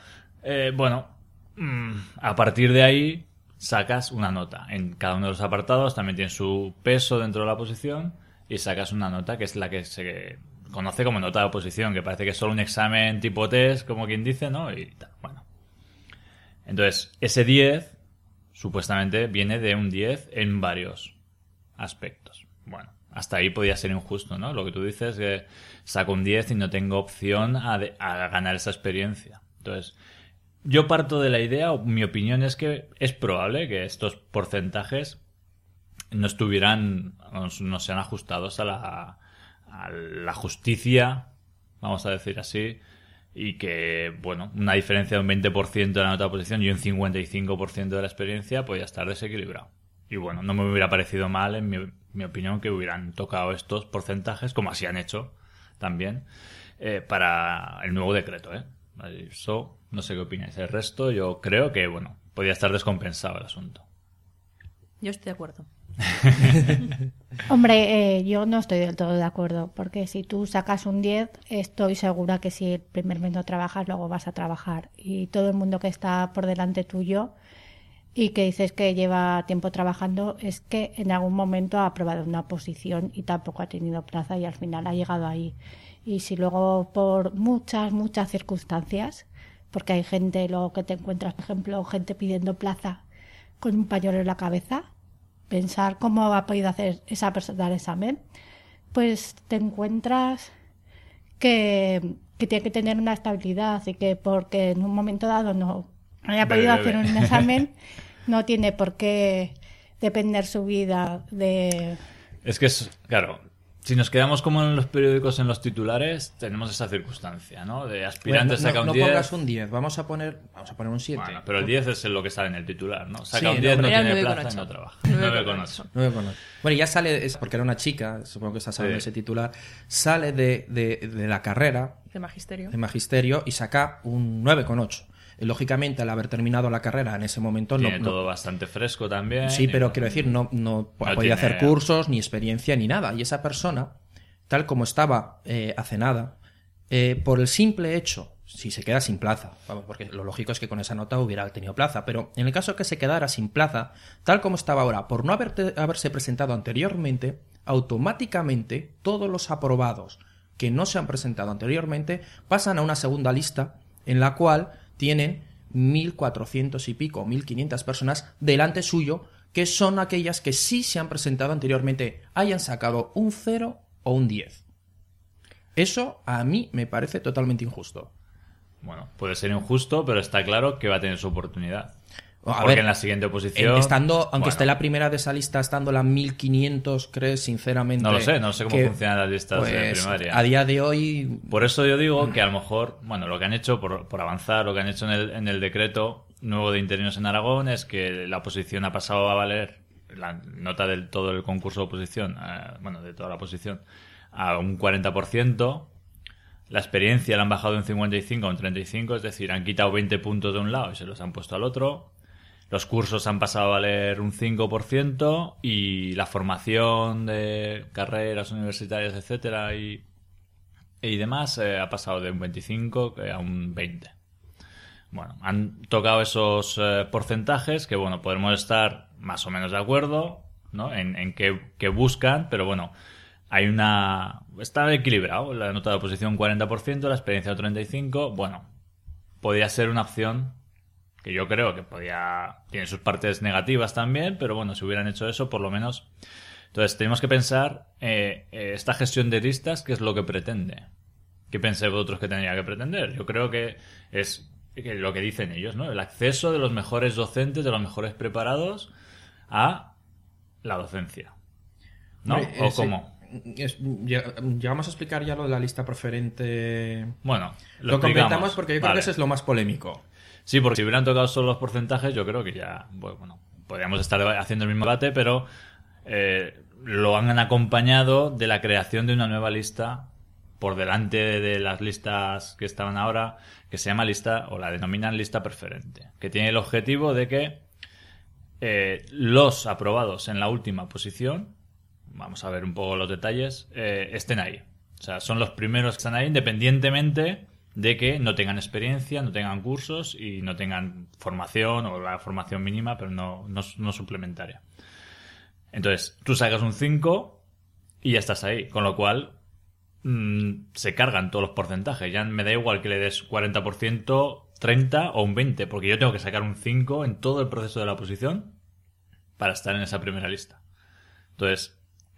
A partir de ahí sacas una nota. En cada uno de los apartados también tiene su peso dentro de la oposición y sacas una nota que es la que se conoce como nota de oposición, que parece que es solo un examen tipo test, como quien dice, ¿no? Y tal. Bueno. Entonces, ese 10 supuestamente viene de un 10 en varios aspectos. Bueno, hasta ahí podía ser injusto, ¿no? Lo que tú dices, que saco un 10 y no tengo opción a ganar esa experiencia. Entonces, yo parto de la idea, o mi opinión es que es probable que estos porcentajes no estuvieran, no sean ajustados a la justicia, vamos a decir así, y que, bueno, una diferencia de un 20% de la nota de oposición y un 55% de la experiencia podía estar desequilibrado. Y bueno, no me hubiera parecido mal, en mi opinión, que hubieran tocado estos porcentajes, como así han hecho también, para el nuevo decreto, ¿eh? Eso, no sé qué opináis. El resto, yo creo que, bueno, podía estar descompensado el asunto. Yo estoy de acuerdo. Hombre, yo no estoy del todo de acuerdo, porque si tú sacas un 10, estoy segura que si el primer mes no trabajas, luego vas a trabajar. Y todo el mundo que está por delante tuyo y que dices que lleva tiempo trabajando, es que en algún momento ha aprobado una posición y tampoco ha tenido plaza y al final ha llegado ahí. Y si luego por muchas circunstancias, porque hay gente, luego que te encuentras, por ejemplo, gente pidiendo plaza con un pañuelo en la cabeza, pensar cómo ha podido hacer esa persona el examen, pues te encuentras que tiene que tener una estabilidad y que porque en un momento dado no haya podido hacer un examen, no tiene por qué depender su vida de... Es que es, claro, si nos quedamos como en los periódicos, en los titulares, tenemos esa circunstancia, ¿no? De aspirante saca un 10. No pongas un 10, vamos a poner un 7. Bueno, pero el 10 es lo que sale en el titular, ¿no? Saca Sí, un 10, no era tiene 9,8. plaza y no trabaja. 9,8. 9,8. Bueno, ya sale, porque era una chica, supongo que está saliendo Sí. ese titular, sale de la carrera De magisterio. de magisterio y saca un 9,8. Lógicamente, al haber terminado la carrera en ese momento Tiene no... todo bastante fresco también. Sí, pero quiero decir, no podía tiene- hacer cursos, ni experiencia, ni nada. Y esa persona, tal como estaba hacenada, por el simple hecho, si se queda sin plaza, vamos, porque lo lógico es que con esa nota hubiera tenido plaza, pero en el caso que se quedara sin plaza, tal como estaba ahora, por no haberse presentado anteriormente, automáticamente todos los aprobados que no se han presentado anteriormente pasan a una segunda lista en la cual tienen 1.400 y pico, 1.500 personas delante suyo, que son aquellas que sí se han presentado anteriormente, hayan sacado un 0 o un 10. Eso a mí me parece totalmente injusto. Bueno, puede ser injusto, pero está claro que va a tener su oportunidad. A Porque ver, en la siguiente posición... Aunque esté la primera de esa lista, estando la 1500, ¿crees sinceramente? No sé cómo funcionan las listas de primaria. A día de hoy... Por eso yo digo que a lo mejor, bueno, lo que han hecho, por avanzar, lo que han hecho en el decreto nuevo de interinos en Aragón es que la oposición ha pasado a valer la nota del todo el concurso de oposición, de toda la oposición, a un 40%. La experiencia la han bajado de un 55 a un 35, es decir, han quitado 20 puntos de un lado y se los han puesto al otro. Los cursos han pasado a valer un 5% y la formación de carreras universitarias, etcétera, y demás ha pasado de un 25 a un 20. Bueno, han tocado esos porcentajes que, bueno, podemos estar más o menos de acuerdo, ¿no? En qué buscan, pero bueno, está equilibrado. La nota de oposición 40%, la experiencia 35%. Bueno, podría ser una opción que yo creo que tiene sus partes negativas también, pero bueno, si hubieran hecho eso, por lo menos. Entonces, tenemos que pensar esta gestión de listas, ¿qué es lo que pretende? ¿Qué pensáis vosotros que tendría que pretender? Yo creo que es lo que dicen ellos, ¿no? El acceso de los mejores docentes, de los mejores preparados a la docencia, ¿no? ¿O cómo? Llegamos a explicar ya lo de la lista preferente. Bueno, lo completamos porque yo creo que ese es lo más polémico. Sí, porque si hubieran tocado solo los porcentajes, yo creo que ya, bueno, podríamos estar haciendo el mismo debate, pero lo han acompañado de la creación de una nueva lista por delante de las listas que estaban ahora, que se llama lista, o la denominan lista preferente, que tiene el objetivo de que los aprobados en la última posición, vamos a ver un poco los detalles, estén ahí. O sea, son los primeros que están ahí, independientemente de que no tengan experiencia, no tengan cursos y no tengan formación, o la formación mínima, pero no suplementaria. Entonces, tú sacas un 5 y ya estás ahí, con lo cual se cargan todos los porcentajes. Ya me da igual que le des 40%, 30 o un 20, porque yo tengo que sacar un 5 en todo el proceso de la oposición para estar en esa primera lista. Entonces,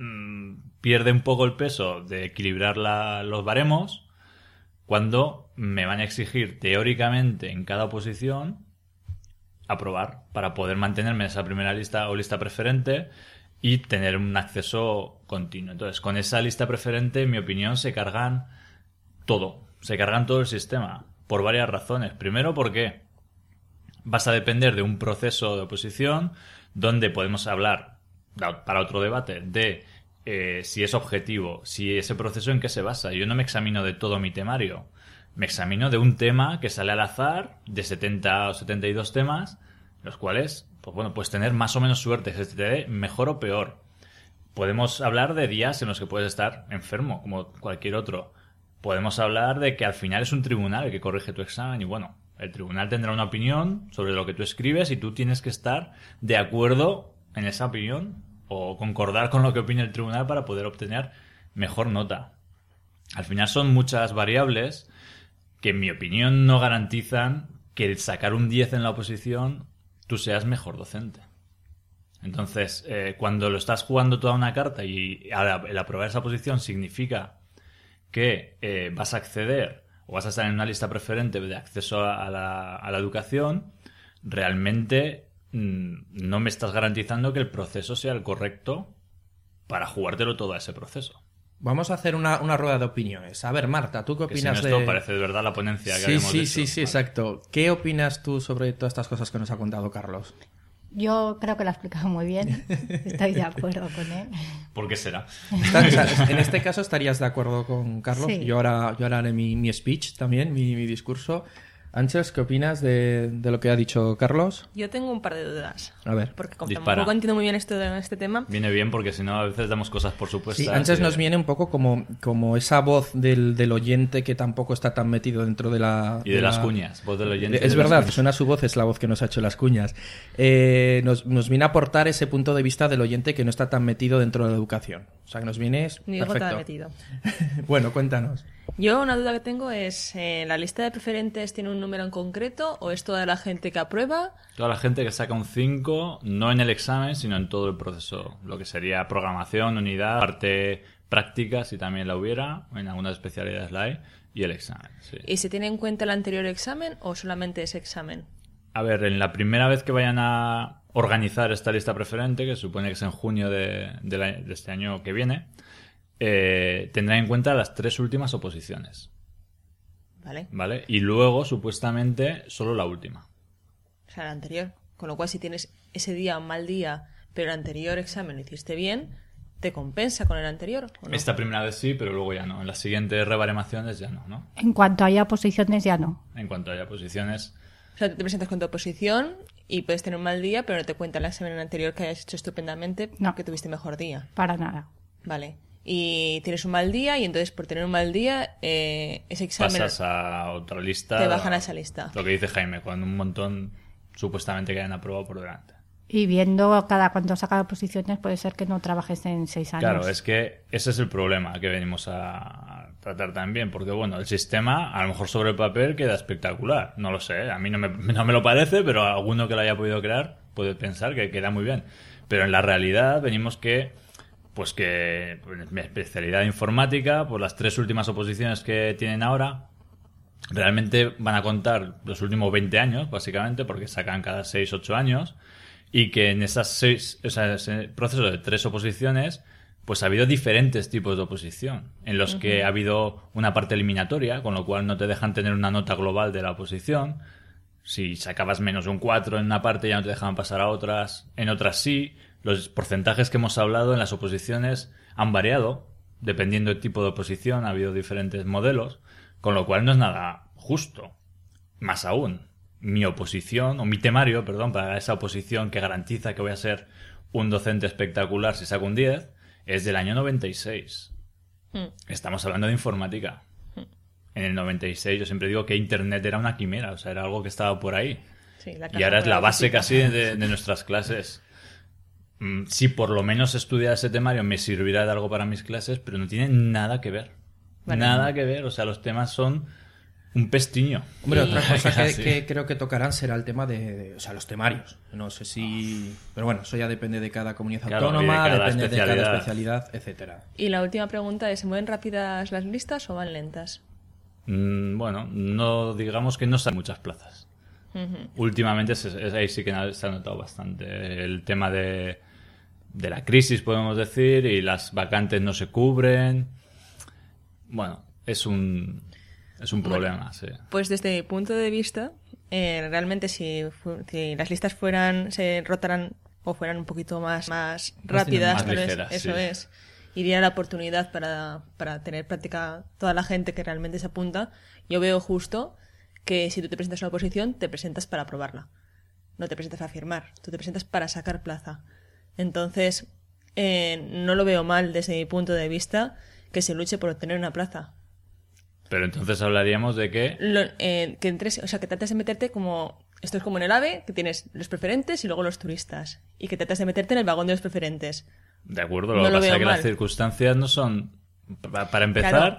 pierde un poco el peso de equilibrar los baremos cuando me van a exigir teóricamente en cada oposición aprobar para poder mantenerme en esa primera lista o lista preferente y tener un acceso continuo. Entonces, con esa lista preferente, en mi opinión, se cargan todo el sistema, por varias razones. Primero, porque vas a depender de un proceso de oposición donde podemos hablar, para otro debate, de si es objetivo, si ese proceso en qué se basa. Yo no me examino de todo mi temario, me examino de un tema que sale al azar, de 70 o 72 temas, los cuales, pues bueno, puedes tener más o menos suerte, si te dé mejor o peor. Podemos hablar de días en los que puedes estar enfermo, como cualquier otro. Podemos hablar de que al final es un tribunal el que corrige tu examen y bueno, el tribunal tendrá una opinión sobre lo que tú escribes y tú tienes que estar de acuerdo en esa opinión o concordar con lo que opina el tribunal para poder obtener mejor nota. Al final son muchas variables que en mi opinión no garantizan que el sacar un 10 en la oposición tú seas mejor docente. Entonces, cuando lo estás jugando toda una carta y el aprobar esa posición significa que vas a acceder o vas a estar en una lista preferente de acceso a la educación, realmente no me estás garantizando que el proceso sea el correcto para jugártelo todo a ese proceso. Vamos a hacer una rueda de opiniones. A ver, Marta, ¿tú qué opinas de...? Esto parece de verdad la ponencia que habíamos dicho. Sí, vale. Exacto. ¿Qué opinas tú sobre todas estas cosas que nos ha contado Carlos? Yo creo que lo ha explicado muy bien. Estoy de acuerdo con él. ¿Por qué será? En este caso, ¿estarías de acuerdo con Carlos? Sí. Yo ahora haré mi speech también, mi discurso. Ángeles, ¿qué opinas de lo que ha dicho Carlos? Yo tengo un par de dudas. A ver. Porque como tampoco entiendo muy bien este tema. Viene bien porque si no a veces damos cosas por supuestas. Sí, Ángeles nos viene un poco como esa voz del oyente que tampoco está tan metido dentro de la... Y de las cuñas, voz del oyente. Es verdad, suena su voz, es la voz que nos ha hecho las cuñas. Nos viene a aportar ese punto de vista del oyente que no está tan metido dentro de la educación. O sea, que nos viene... Ni perfecto. Tan metido. Bueno, cuéntanos. Yo una duda que tengo es, ¿la lista de preferentes tiene un número en concreto o es toda la gente que aprueba? Toda la gente que saca un 5, no en el examen, sino en todo el proceso. Lo que sería programación, unidad, parte práctica, si también la hubiera, en algunas especialidades la hay, y el examen. Sí. ¿Y se tiene en cuenta el anterior examen o solamente ese examen? A ver, en la primera vez que vayan a organizar esta lista preferente, que se supone que es en junio de este año que viene, tendrán en cuenta las 3 últimas oposiciones. ¿Vale? Y luego, supuestamente, solo la última. O sea, la anterior. Con lo cual, si tienes ese día un mal día, pero el anterior examen lo hiciste bien, ¿te compensa con el anterior o no? Esta primera vez sí, pero luego ya no. En las siguientes rebaremaciones ya no. En cuanto haya oposiciones, ya no. En cuanto haya oposiciones... O sea, tú te presentas con tu oposición y puedes tener un mal día, pero no te cuenta el examen anterior que hayas hecho estupendamente porque tuviste mejor día. Para nada. Vale. Y tienes un mal día y entonces por tener un mal día ese examen... Pasas a otra lista. Te bajan a esa lista. Lo que dice Jaime, cuando un montón supuestamente que hayan aprobado por delante. Y viendo cada cuánto saca oposiciones, puede ser que no trabajes en 6 años. Claro, es que ese es el problema que venimos a tratar también, porque bueno, el sistema a lo mejor sobre el papel queda espectacular, no lo sé, a mí no me lo parece, pero alguno que lo haya podido crear puede pensar que queda muy bien. Pero en la realidad venimos que en mi especialidad de informática, pues las 3 últimas oposiciones que tienen ahora realmente van a contar los últimos 20 años, básicamente, porque sacan cada 6-8 años, y que en esas 6, o sea, ese proceso de 3 oposiciones, pues ha habido diferentes tipos de oposición, en los que ha habido una parte eliminatoria, con lo cual no te dejan tener una nota global de la oposición. Si sacabas menos de un 4 en una parte ya no te dejaban pasar a otras, en otras sí. Los porcentajes que hemos hablado en las oposiciones han variado, dependiendo del tipo de oposición, ha habido diferentes modelos, con lo cual no es nada justo. Más aún, mi oposición, o mi temario, perdón, para esa oposición que garantiza que voy a ser un docente espectacular si saco un 10, es del año 96. Estamos hablando de informática. En el 96 yo siempre digo que Internet era una quimera, o sea, era algo que estaba por ahí. Sí, y ahora es la base casi de nuestras clases. Si por lo menos estudiar ese temario me servirá de algo para mis clases, pero no tiene nada que ver. Vale. Nada que ver, o sea, los temas son un pestiño. Hombre, otra cosa que creo que tocarán será el tema de los temarios. No sé si... Pero bueno, eso ya depende de cada comunidad autónoma, depende de cada especialidad, etcétera. Y la última pregunta es, ¿se mueven rápidas las listas o van lentas? Bueno, no digamos que no salen muchas plazas. Últimamente ahí sí que se ha notado bastante el tema de la crisis, podemos decir, y las vacantes no se cubren. Bueno, es un problema, sí. Pues desde mi punto de vista, realmente si las listas se rotaran o fueran un poquito más rápidas, más ligeras, eso es, iría la oportunidad para tener práctica toda la gente que realmente se apunta. Yo veo justo que si tú te presentas a una oposición, te presentas para aprobarla. No te presentas a firmar, tú te presentas para sacar plaza. Entonces, no lo veo mal desde mi punto de vista que se luche por obtener una plaza. Pero entonces hablaríamos de que... que entres, o sea, que trates de meterte como... Esto es como en el AVE, que tienes los preferentes y luego los turistas. Y que tratas de meterte en el vagón de los preferentes. De acuerdo, lo que pasa es que las circunstancias no son... Para empezar,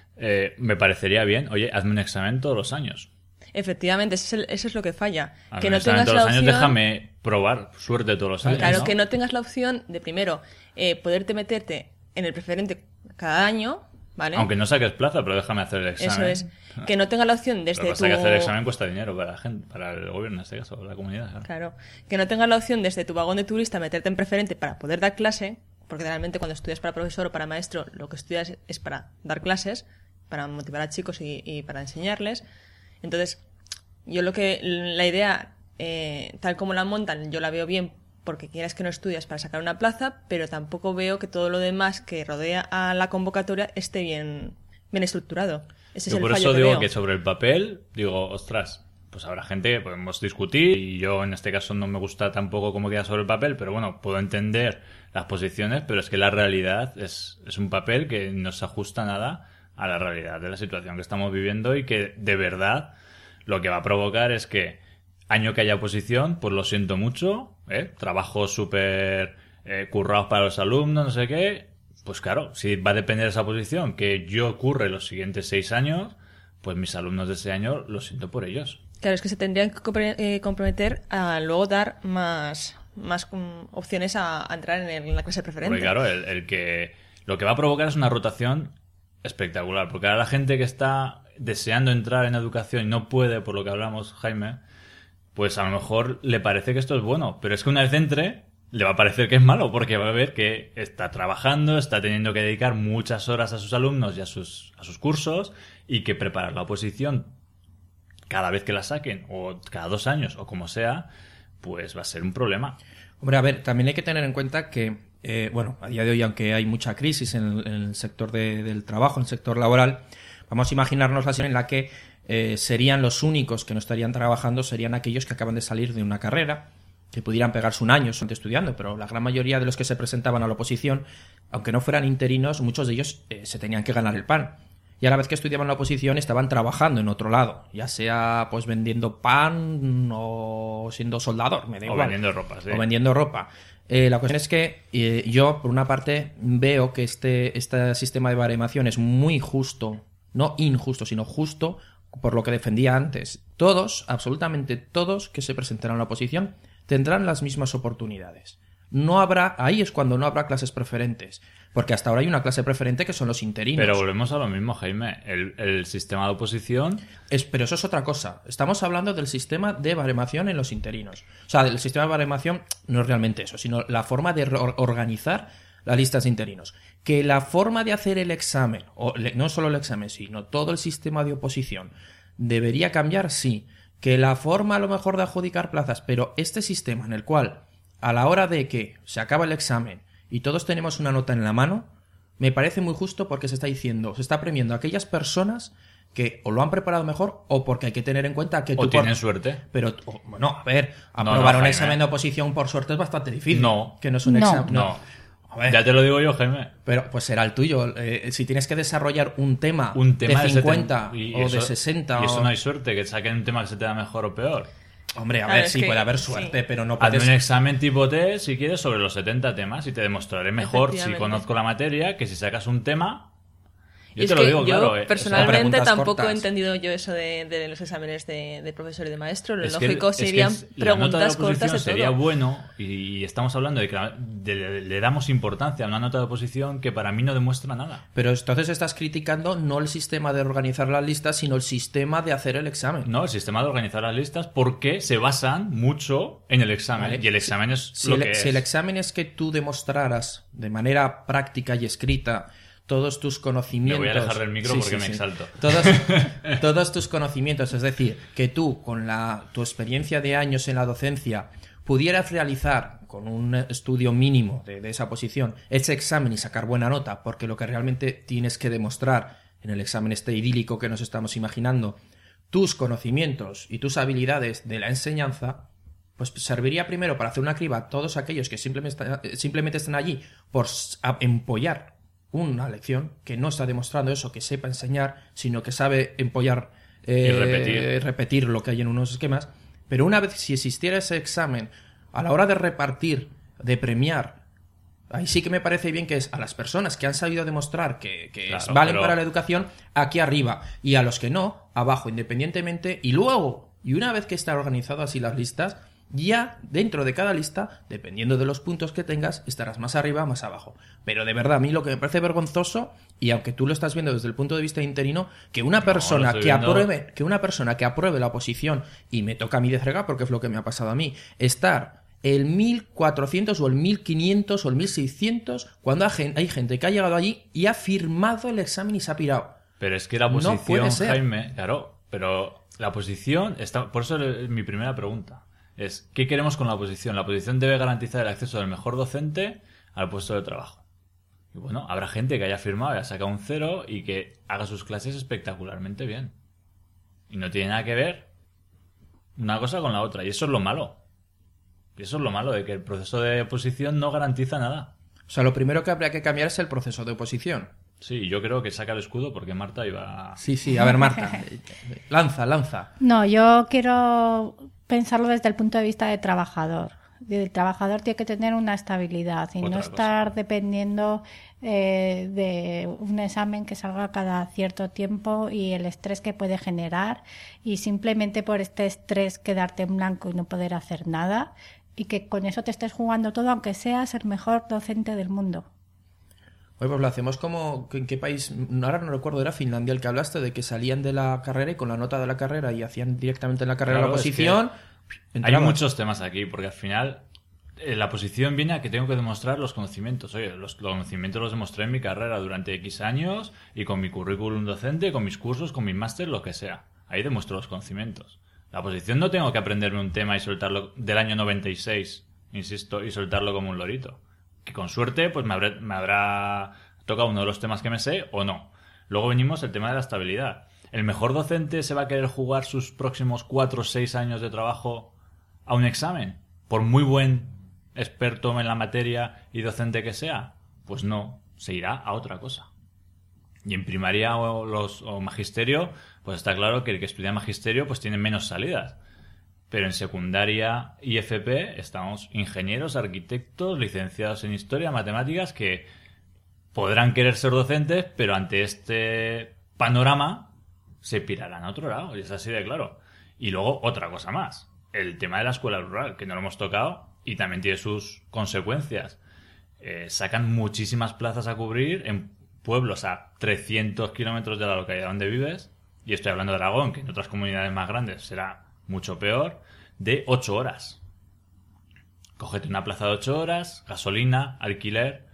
me parecería bien, oye, hazme un examen todos los años. Efectivamente, eso es lo que falla. Hazme Que no un examen tengas todos la los opción... años, déjame probar suerte todos los años. Claro, ¿no? que no tengas la opción de, primero, poderte meterte en el preferente cada año, ¿vale? Aunque no saques plaza, pero déjame hacer el examen. Eso es. Que no tengas la opción desde Lo que pasa es que hacer el examen cuesta dinero para la gente, para el gobierno en este caso, para la comunidad. Claro. Que no tengas la opción desde tu vagón de turista meterte en preferente para poder dar clase, porque realmente cuando estudias para profesor o para maestro, lo que estudias es para dar clases, para motivar a chicos y para enseñarles. Entonces, yo la idea, tal como la montan, yo la veo bien, porque quieras que no estudias para sacar una plaza, pero tampoco veo que todo lo demás que rodea a la convocatoria esté bien estructurado. Ese es el por fallo eso que digo veo. que sobre el papel, digo, ostras, pues habrá gente, podemos discutir, y yo en este caso no me gusta tampoco cómo queda sobre el papel, pero bueno, puedo entender las posiciones, pero es que la realidad es un papel que no se ajusta nada a la realidad de la situación que estamos viviendo y que de verdad lo que va a provocar es que año que haya oposición, pues lo siento mucho, trabajos súper currados para los alumnos, no sé qué, Pues claro, si va a depender de esa posición que yo curre los siguientes 6 años, pues mis alumnos de ese año lo siento por ellos. Claro, es que se tendrían que comprometer a luego dar más opciones a entrar en la clase preferente. Porque claro, lo que va a provocar es una rotación espectacular, porque ahora la gente que está deseando entrar en educación y no puede, por lo que hablamos, Jaime, pues a lo mejor le parece que esto es bueno, pero es que una vez entre, le va a parecer que es malo, porque va a ver que está trabajando, está teniendo que dedicar muchas horas a sus alumnos y a sus cursos, y que preparar la oposición cada vez que la saquen, o cada 2 años, o como sea, pues va a ser un problema. Hombre, a ver, también hay que tener en cuenta que, a día de hoy, aunque hay mucha crisis en el sector del trabajo, en el sector laboral, vamos a imaginarnos la situación en la que serían los únicos que no estarían trabajando, serían aquellos que acaban de salir de una carrera, que pudieran pegarse un año solamente estudiando, pero la gran mayoría de los que se presentaban a la oposición, aunque no fueran interinos, muchos de ellos se tenían que ganar el pan. Y a la vez que estudiaban la oposición estaban trabajando en otro lado, ya sea pues vendiendo pan o siendo soldador, me da igual. O vendiendo ropa, sí. O vendiendo ropa. La cuestión es que yo, por una parte, veo que este sistema de baremación es muy justo, no injusto, sino justo, por lo que defendía antes. Todos, absolutamente todos que se presentaran a la oposición tendrán las mismas oportunidades. Ahí es cuando no habrá clases preferentes, porque hasta ahora hay una clase preferente que son los interinos. Pero volvemos a lo mismo, Jaime. El sistema de oposición... Pero eso es otra cosa. Estamos hablando del sistema de baremación en los interinos. O sea, el sistema de baremación no es realmente eso, sino la forma de organizar las listas de interinos. Que la forma de hacer el examen, no solo el examen, sino todo el sistema de oposición, debería cambiar, sí. Que la forma a lo mejor de adjudicar plazas, pero este sistema en el cual a la hora de que se acaba el examen y todos tenemos una nota en la mano, me parece muy justo porque se está premiando a aquellas personas que o lo han preparado mejor o porque hay que tener en cuenta que o tienen suerte. Pero, bueno, a ver, aprobar un examen de oposición por suerte es bastante difícil. No. Que no es un examen. No. A ver, ya te lo digo yo, Jaime. Pero pues será el tuyo. Si tienes que desarrollar un tema de 50 o de 60... Y eso no hay suerte, que saquen un tema que se te da mejor o peor. Hombre, a ver, sí, puede haber suerte, sí. Pero no puedes... Hazme un examen tipo T, si quieres, sobre los 70 temas y te demostraré mejor si conozco la materia que si sacas un tema... Yo te lo digo, claro. Personalmente tampoco he entendido yo eso de los exámenes de profesor y de maestro. Lo lógico serían preguntas cortas de todo. Sería bueno, y estamos hablando de que le damos importancia a una nota de oposición que para mí no demuestra nada. Pero entonces estás criticando no el sistema de organizar las listas, sino el sistema de hacer el examen. No, el sistema de organizar las listas porque se basan mucho en el examen. Vale. Y el examen es si el examen es que tú demostraras de manera práctica y escrita todos tus conocimientos... Me voy a alejar del micro porque me exalto. Todos tus conocimientos, es decir, que tú, con tu experiencia de años en la docencia, pudieras realizar, con un estudio mínimo de esa posición, ese examen y sacar buena nota, porque lo que realmente tienes que demostrar en el examen este idílico que nos estamos imaginando, tus conocimientos y tus habilidades de la enseñanza, pues serviría primero para hacer una criba a todos aquellos que simplemente están allí por empollar una lección, que no está demostrando eso, que sepa enseñar, sino que sabe empollar y repetir lo que hay en unos esquemas. Pero una vez, si existiera ese examen, a la hora de repartir, de premiar, ahí sí que me parece bien que es a las personas que han sabido demostrar que claro, valen para la educación, aquí arriba, y a los que no, abajo, independientemente, y luego, y una vez que están organizadas así las listas, ya dentro de cada lista, dependiendo de los puntos que tengas, estarás más arriba o más abajo. Pero de verdad, a mí lo que me parece vergonzoso, y aunque tú lo estás viendo desde el punto de vista interino, que una persona que apruebe la oposición, y me toca a mí de fregar porque es lo que me ha pasado a mí, estar el 1400 o el 1500 o el 1600 cuando hay gente que ha llegado allí y ha firmado el examen y se ha pirado. Pero es que la oposición, no puede ser. Jaime, claro, pero la oposición está, por eso es mi primera pregunta. Es, ¿qué queremos con la oposición? La oposición debe garantizar el acceso del mejor docente al puesto de trabajo. Y bueno, habrá gente que haya firmado, haya sacado un 0 y que haga sus clases espectacularmente bien. Y no tiene nada que ver una cosa con la otra. Y eso es lo malo. Y eso es lo malo, de que el proceso de oposición no garantiza nada. O sea, lo primero que habría que cambiar es el proceso de oposición. Sí, yo creo que saca el escudo porque Marta iba... Sí, a ver, Marta, lanza. No, yo quiero pensarlo desde el punto de vista del trabajador. El trabajador tiene que tener una estabilidad y no estar dependiendo de un examen que salga cada cierto tiempo y el estrés que puede generar, y simplemente por este estrés quedarte en blanco y no poder hacer nada, y que con eso te estés jugando todo, aunque seas el mejor docente del mundo. Oye, pues lo hacemos como... ¿En qué país? Ahora no recuerdo, era Finlandia el que hablaste, de que salían de la carrera y con la nota de la carrera y hacían directamente en la carrera la oposición. Hay muchos temas aquí, porque al final la posición viene a que tengo que demostrar los conocimientos. Oye, los conocimientos los demostré en mi carrera durante X años y con mi currículum docente, con mis cursos, con mis máster, lo que sea. Ahí demuestro los conocimientos. La posición no tengo que aprenderme un tema y soltarlo del año 96, insisto, y soltarlo como un lorito. Que con suerte pues me habrá tocado uno de los temas que me sé o no. Luego venimos el tema de la estabilidad. ¿El mejor docente se va a querer jugar sus próximos 4 o 6 años de trabajo a un examen? Por muy buen experto en la materia y docente que sea, pues no, se irá a otra cosa. Y en primaria o magisterio, pues está claro que el que estudia magisterio pues tiene menos salidas. Pero en secundaria y FP estamos ingenieros, arquitectos, licenciados en historia, matemáticas, que podrán querer ser docentes, pero ante este panorama se pirarán a otro lado, y es así de claro. Y luego otra cosa más, el tema de la escuela rural, que no lo hemos tocado y también tiene sus consecuencias. Sacan muchísimas plazas a cubrir en pueblos a 300 kilómetros de la localidad donde vives, y estoy hablando de Aragón, que en otras comunidades más grandes será mucho peor, de 8 horas. Cógete una plaza de 8 horas, gasolina, alquiler,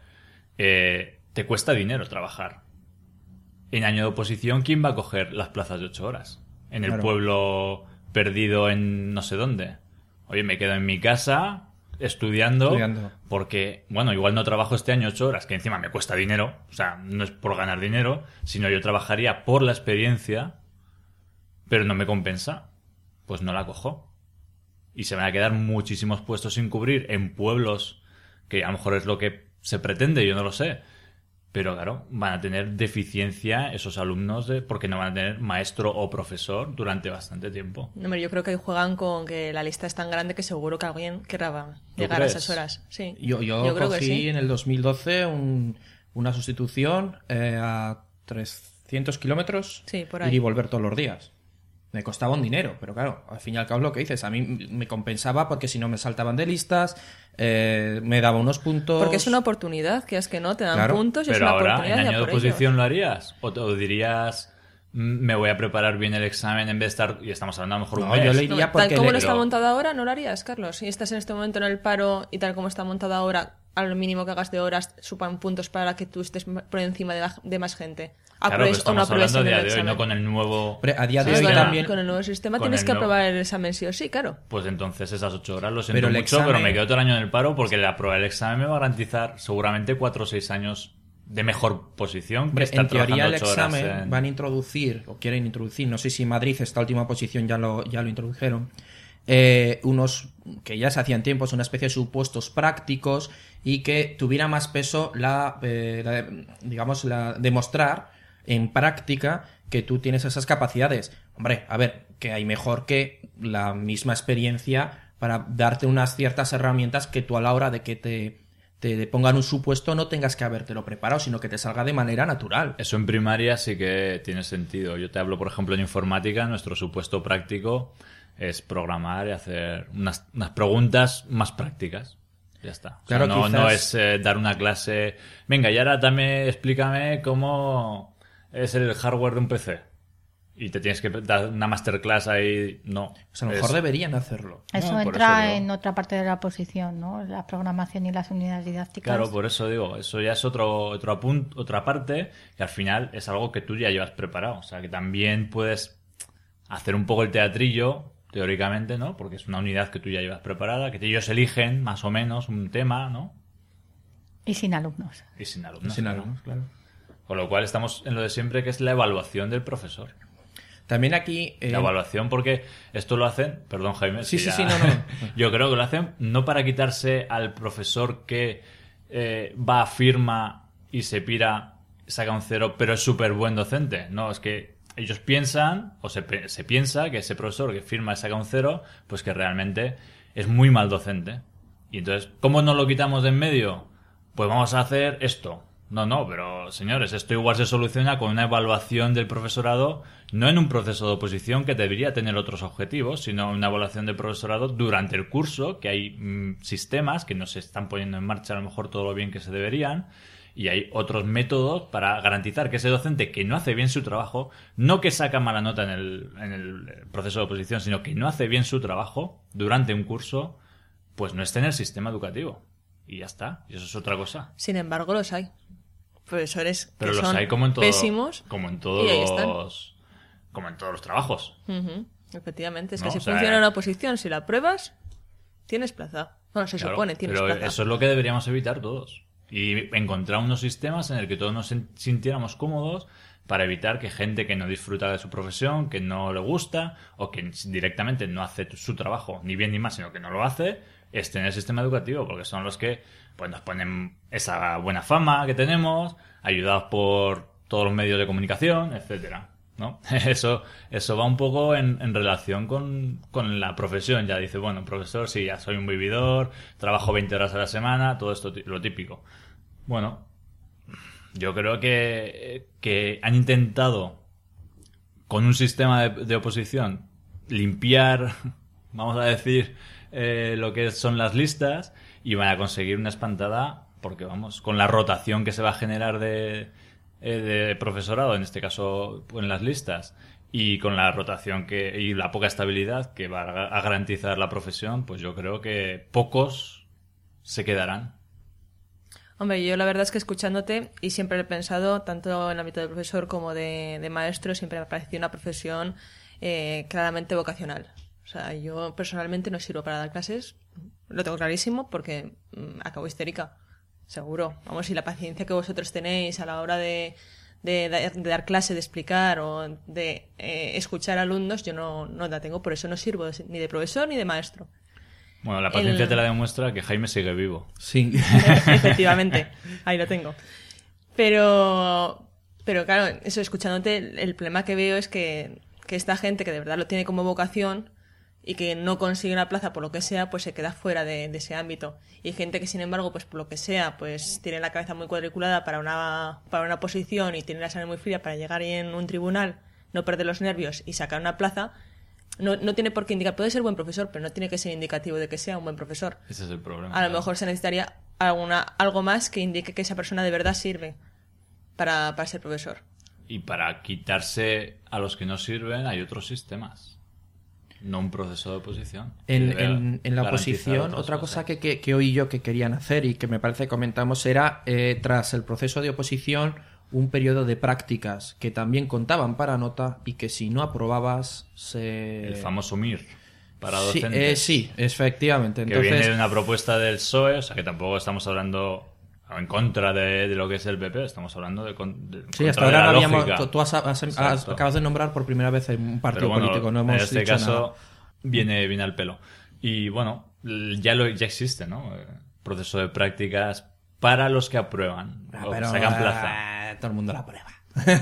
te cuesta dinero trabajar. En año de oposición, ¿quién va a coger las plazas de 8 horas? En el pueblo perdido en no sé dónde. Oye, me quedo en mi casa estudiando, porque, bueno, igual no trabajo este año 8 horas, que encima me cuesta dinero, o sea, no es por ganar dinero, sino yo trabajaría por la experiencia, pero no me compensa, pues no la cojo. Y se van a quedar muchísimos puestos sin cubrir en pueblos que a lo mejor es lo que se pretende, yo no lo sé. Pero claro, van a tener deficiencia esos alumnos porque no van a tener maestro o profesor durante bastante tiempo. Hombre, yo creo que ahí juegan con que la lista es tan grande que seguro que alguien querrá llegar a esas horas. Sí. Yo creo que sí. En el 2012 una sustitución a 300 kilómetros, sí, por ahí, ir y volver todos los días. Me costaba un dinero, pero claro, al fin y al cabo lo que dices, a mí me compensaba porque si no me saltaban de listas, me daba unos puntos. Porque es una oportunidad, que es que no, te dan puntos y pero es una ahora, oportunidad. ¿en año de oposición lo harías? ¿O dirías, me voy a preparar bien el examen en vez de estar, y estamos hablando a lo mejor un mes? Yo le iría porque... Tal como lo está montado ahora, no lo harías, Carlos. Si estás en este momento en el paro y tal como está montado ahora, al mínimo que hagas de horas, supan puntos para que tú estés por encima de más gente. Claro, pero estamos hablando a día de hoy, no con el nuevo... A día de hoy también... Con el nuevo sistema tienes que aprobar el examen sí o sí, claro. Pues entonces esas 8 horas lo siento mucho, pero me quedo todo el año en el paro porque el aprobar el examen me va a garantizar seguramente 4 o 6 años de mejor posición. Que en teoría el examen van a introducir, o quieren introducir, no sé si Madrid, esta última posición ya lo introdujeron, unos que ya se hacían tiempos, una especie de supuestos prácticos y que tuviera más peso demostrar en práctica que tú tienes esas capacidades. Hombre, a ver, que hay mejor que la misma experiencia para darte unas ciertas herramientas que tú a la hora de que te pongan un supuesto no tengas que habértelo preparado, sino que te salga de manera natural. Eso en primaria sí que tiene sentido. Yo te hablo, por ejemplo, en informática, nuestro supuesto práctico es programar y hacer unas preguntas más prácticas. Ya está. Claro, o sea, no es dar una clase... Venga, y ahora también explícame cómo es el hardware de un PC. Y te tienes que dar una masterclass ahí. No. Pues a lo mejor deberían hacerlo. Eso entra en otra parte de la posición, ¿no? La programación y las unidades didácticas. Claro, por eso digo, eso ya es otra parte que al final es algo que tú ya llevas preparado. O sea, que también puedes hacer un poco el teatrillo, teóricamente, ¿no? Porque es una unidad que tú ya llevas preparada, que ellos eligen más o menos un tema, ¿no? Y sin alumnos. Y sin alumnos. Sin alumnos, claro. Con lo cual estamos en lo de siempre, que es la evaluación del profesor. También aquí... La evaluación, porque esto lo hacen... Perdón, Jaime. Sí, no. Yo creo que lo hacen no para quitarse al profesor que va a firma y se pira, saca un 0, pero es súper buen docente. No, es que ellos piensan, o se piensa que ese profesor que firma y saca un 0, pues que realmente es muy mal docente. Y entonces, ¿cómo nos lo quitamos de en medio? Pues vamos a hacer esto. No, pero señores, esto igual se soluciona con una evaluación del profesorado, no en un proceso de oposición que debería tener otros objetivos, sino una evaluación del profesorado durante el curso, que hay sistemas que no se están poniendo en marcha a lo mejor todo lo bien que se deberían, y hay otros métodos para garantizar que ese docente que no hace bien su trabajo, no que saca mala nota en el proceso de oposición, sino que no hace bien su trabajo durante un curso, pues no esté en el sistema educativo. Y ya está, y eso es otra cosa. Sin embargo, los hay. Profesores pero que los son hay como en pésimos. Como en y ahí están. como en todos los trabajos. Efectivamente, es que No, si o sea, funciona una oposición, si la pruebas, tienes plaza. Bueno, se Claro, supone, tienes pero plaza. eso es lo que deberíamos evitar todos. Y encontrar unos sistemas en el que todos nos sintiéramos cómodos para evitar que gente que no disfruta de su profesión, que no le gusta, o que directamente no hace su trabajo ni bien ni mal, sino que no lo hace, esté en el sistema educativo, porque son los que pues nos ponen esa buena fama que tenemos, ayudados por todos los medios de comunicación, etcétera, ¿no? Eso va un poco en relación con la profesión. Ya dice, bueno, profesor, sí, ya soy un vividor, trabajo 20 horas a la semana, todo esto lo típico. Bueno, yo creo que han intentado con un sistema de oposición limpiar, vamos a decir, lo que son las listas, y van a conseguir una espantada, porque vamos, con la rotación que se va a generar de profesorado, en este caso en las listas, y con la rotación y la poca estabilidad que va a garantizar la profesión, pues yo creo que pocos se quedarán. Hombre, yo la verdad es que escuchándote, y siempre he pensado, tanto en el ámbito de profesor como de maestro, siempre me ha parecido una profesión claramente vocacional. O sea, yo personalmente no sirvo para dar clases, lo tengo clarísimo, porque acabo histérica, seguro. Vamos, y la paciencia que vosotros tenéis a la hora de dar clase, de explicar o de escuchar alumnos, yo no la tengo, por eso no sirvo ni de profesor ni de maestro. Bueno, la paciencia te la demuestra que Jaime sigue vivo. Sí. Efectivamente, ahí lo tengo. Pero claro, eso, escuchándote, el problema que veo es que esta gente que de verdad lo tiene como vocación y que no consigue una plaza por lo que sea, pues se queda fuera de ese ámbito. Y gente que, sin embargo, pues por lo que sea, pues tiene la cabeza muy cuadriculada para una posición y tiene la sangre muy fría para llegar ahí en un tribunal, no perder los nervios y sacar una plaza. No tiene por qué indicar, puede ser buen profesor, pero no tiene que ser indicativo de que sea un buen profesor. Ese es el problema. A lo mejor se necesitaría algo más que indique que esa persona de verdad sirve para ser profesor. Y para quitarse a los que no sirven hay otros sistemas, no un proceso de oposición. En la oposición, otra cosa que oí yo que querían hacer y que me parece que comentamos era, tras el proceso de oposición, un periodo de prácticas que también contaban para nota y que si no aprobabas el famoso MIR para docentes. Sí, efectivamente. Que Entonces, viene de una propuesta del PSOE, o sea que tampoco estamos hablando en contra de lo que es el PP, estamos hablando de sí, hasta ahora no habíamos... lógica. Tú acabas de nombrar por primera vez un partido político, no hemos en este dicho caso nada. viene al pelo. Y bueno, ya existe, ¿no? Proceso de prácticas para los que aprueban o sacan plaza. Todo el mundo la prueba.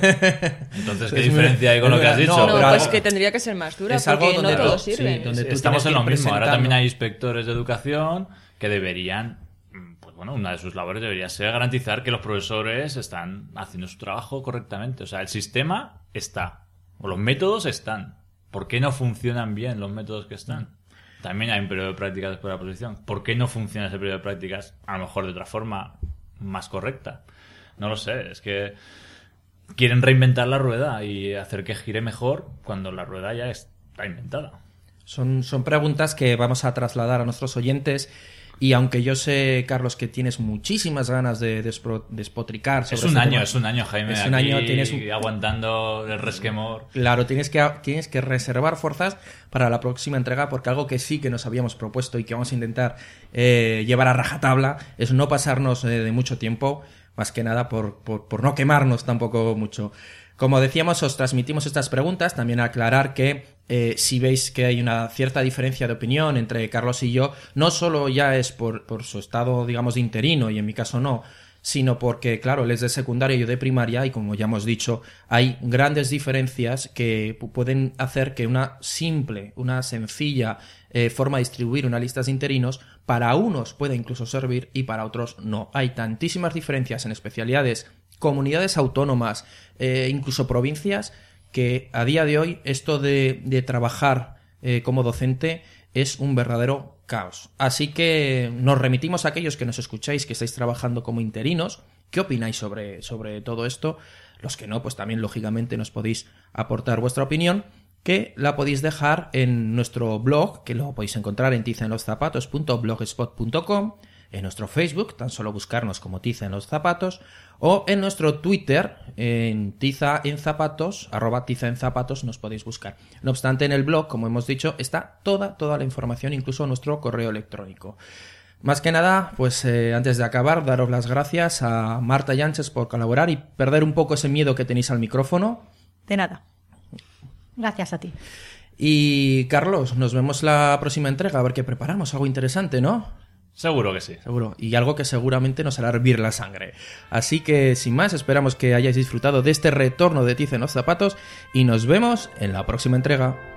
Entonces, ¿qué diferencia hay con lo que has dicho? No, pero pues algo, que tendría que ser más dura, es algo porque no donde todos sí, sirven. donde tú estamos en tienes lo que ir mismo. Ahora presentando. también hay inspectores de educación que deberían, pues bueno, una de sus labores debería ser garantizar que los profesores están haciendo su trabajo correctamente. O sea, el sistema está, o los métodos están. ¿Por qué no funcionan bien los métodos que están? También hay un periodo de prácticas después de la posición. ¿Por qué no funciona ese periodo de prácticas a lo mejor de otra forma más correcta? No lo sé, es que quieren reinventar la rueda y hacer que gire mejor cuando la rueda ya está inventada. Son preguntas que vamos a trasladar a nuestros oyentes, y aunque yo sé, Carlos, que tienes muchísimas ganas de despotricar sobre Es un año, Jaime, es un aquí año, tienes aguantando el resquemor. Claro, tienes que reservar fuerzas para la próxima entrega, porque algo que sí que nos habíamos propuesto y que vamos a intentar llevar a rajatabla es no pasarnos de mucho tiempo, más que nada por no quemarnos tampoco mucho. Como decíamos, os transmitimos estas preguntas, también aclarar que si veis que hay una cierta diferencia de opinión entre Carlos y yo, no solo ya es por su estado, digamos, de interino, y en mi caso no, sino porque, claro, él es de secundaria y yo de primaria y, como ya hemos dicho, hay grandes diferencias que pueden hacer que una sencilla forma de distribuir una lista de interinos para unos pueda incluso servir y para otros no. Hay tantísimas diferencias en especialidades, comunidades autónomas, incluso provincias, que a día de hoy esto de trabajar como docente es un verdadero caos. Así que nos remitimos a aquellos que nos escucháis, que estáis trabajando como interinos. ¿Qué opináis sobre todo esto? Los que no, pues también lógicamente nos podéis aportar vuestra opinión, que la podéis dejar en nuestro blog, que lo podéis encontrar en tizaenloszapatos.blogspot.com, en nuestro Facebook, tan solo buscarnos como Tiza en los Zapatos, o en nuestro Twitter, en Tiza en Zapatos, @Tiza en Zapatos, nos podéis buscar. No obstante, en el blog, como hemos dicho, está toda la información, incluso nuestro correo electrónico. Más que nada, pues antes de acabar, daros las gracias a Marta y Ángels por colaborar y perder un poco ese miedo que tenéis al micrófono. De nada. Gracias a ti. Y Carlos, nos vemos la próxima entrega, a ver qué preparamos, algo interesante, ¿no? Seguro que sí. Seguro. Y algo que seguramente nos hará hervir la sangre. Así que, sin más, esperamos que hayáis disfrutado de este retorno de Tiza en los Zapatos y nos vemos en la próxima entrega.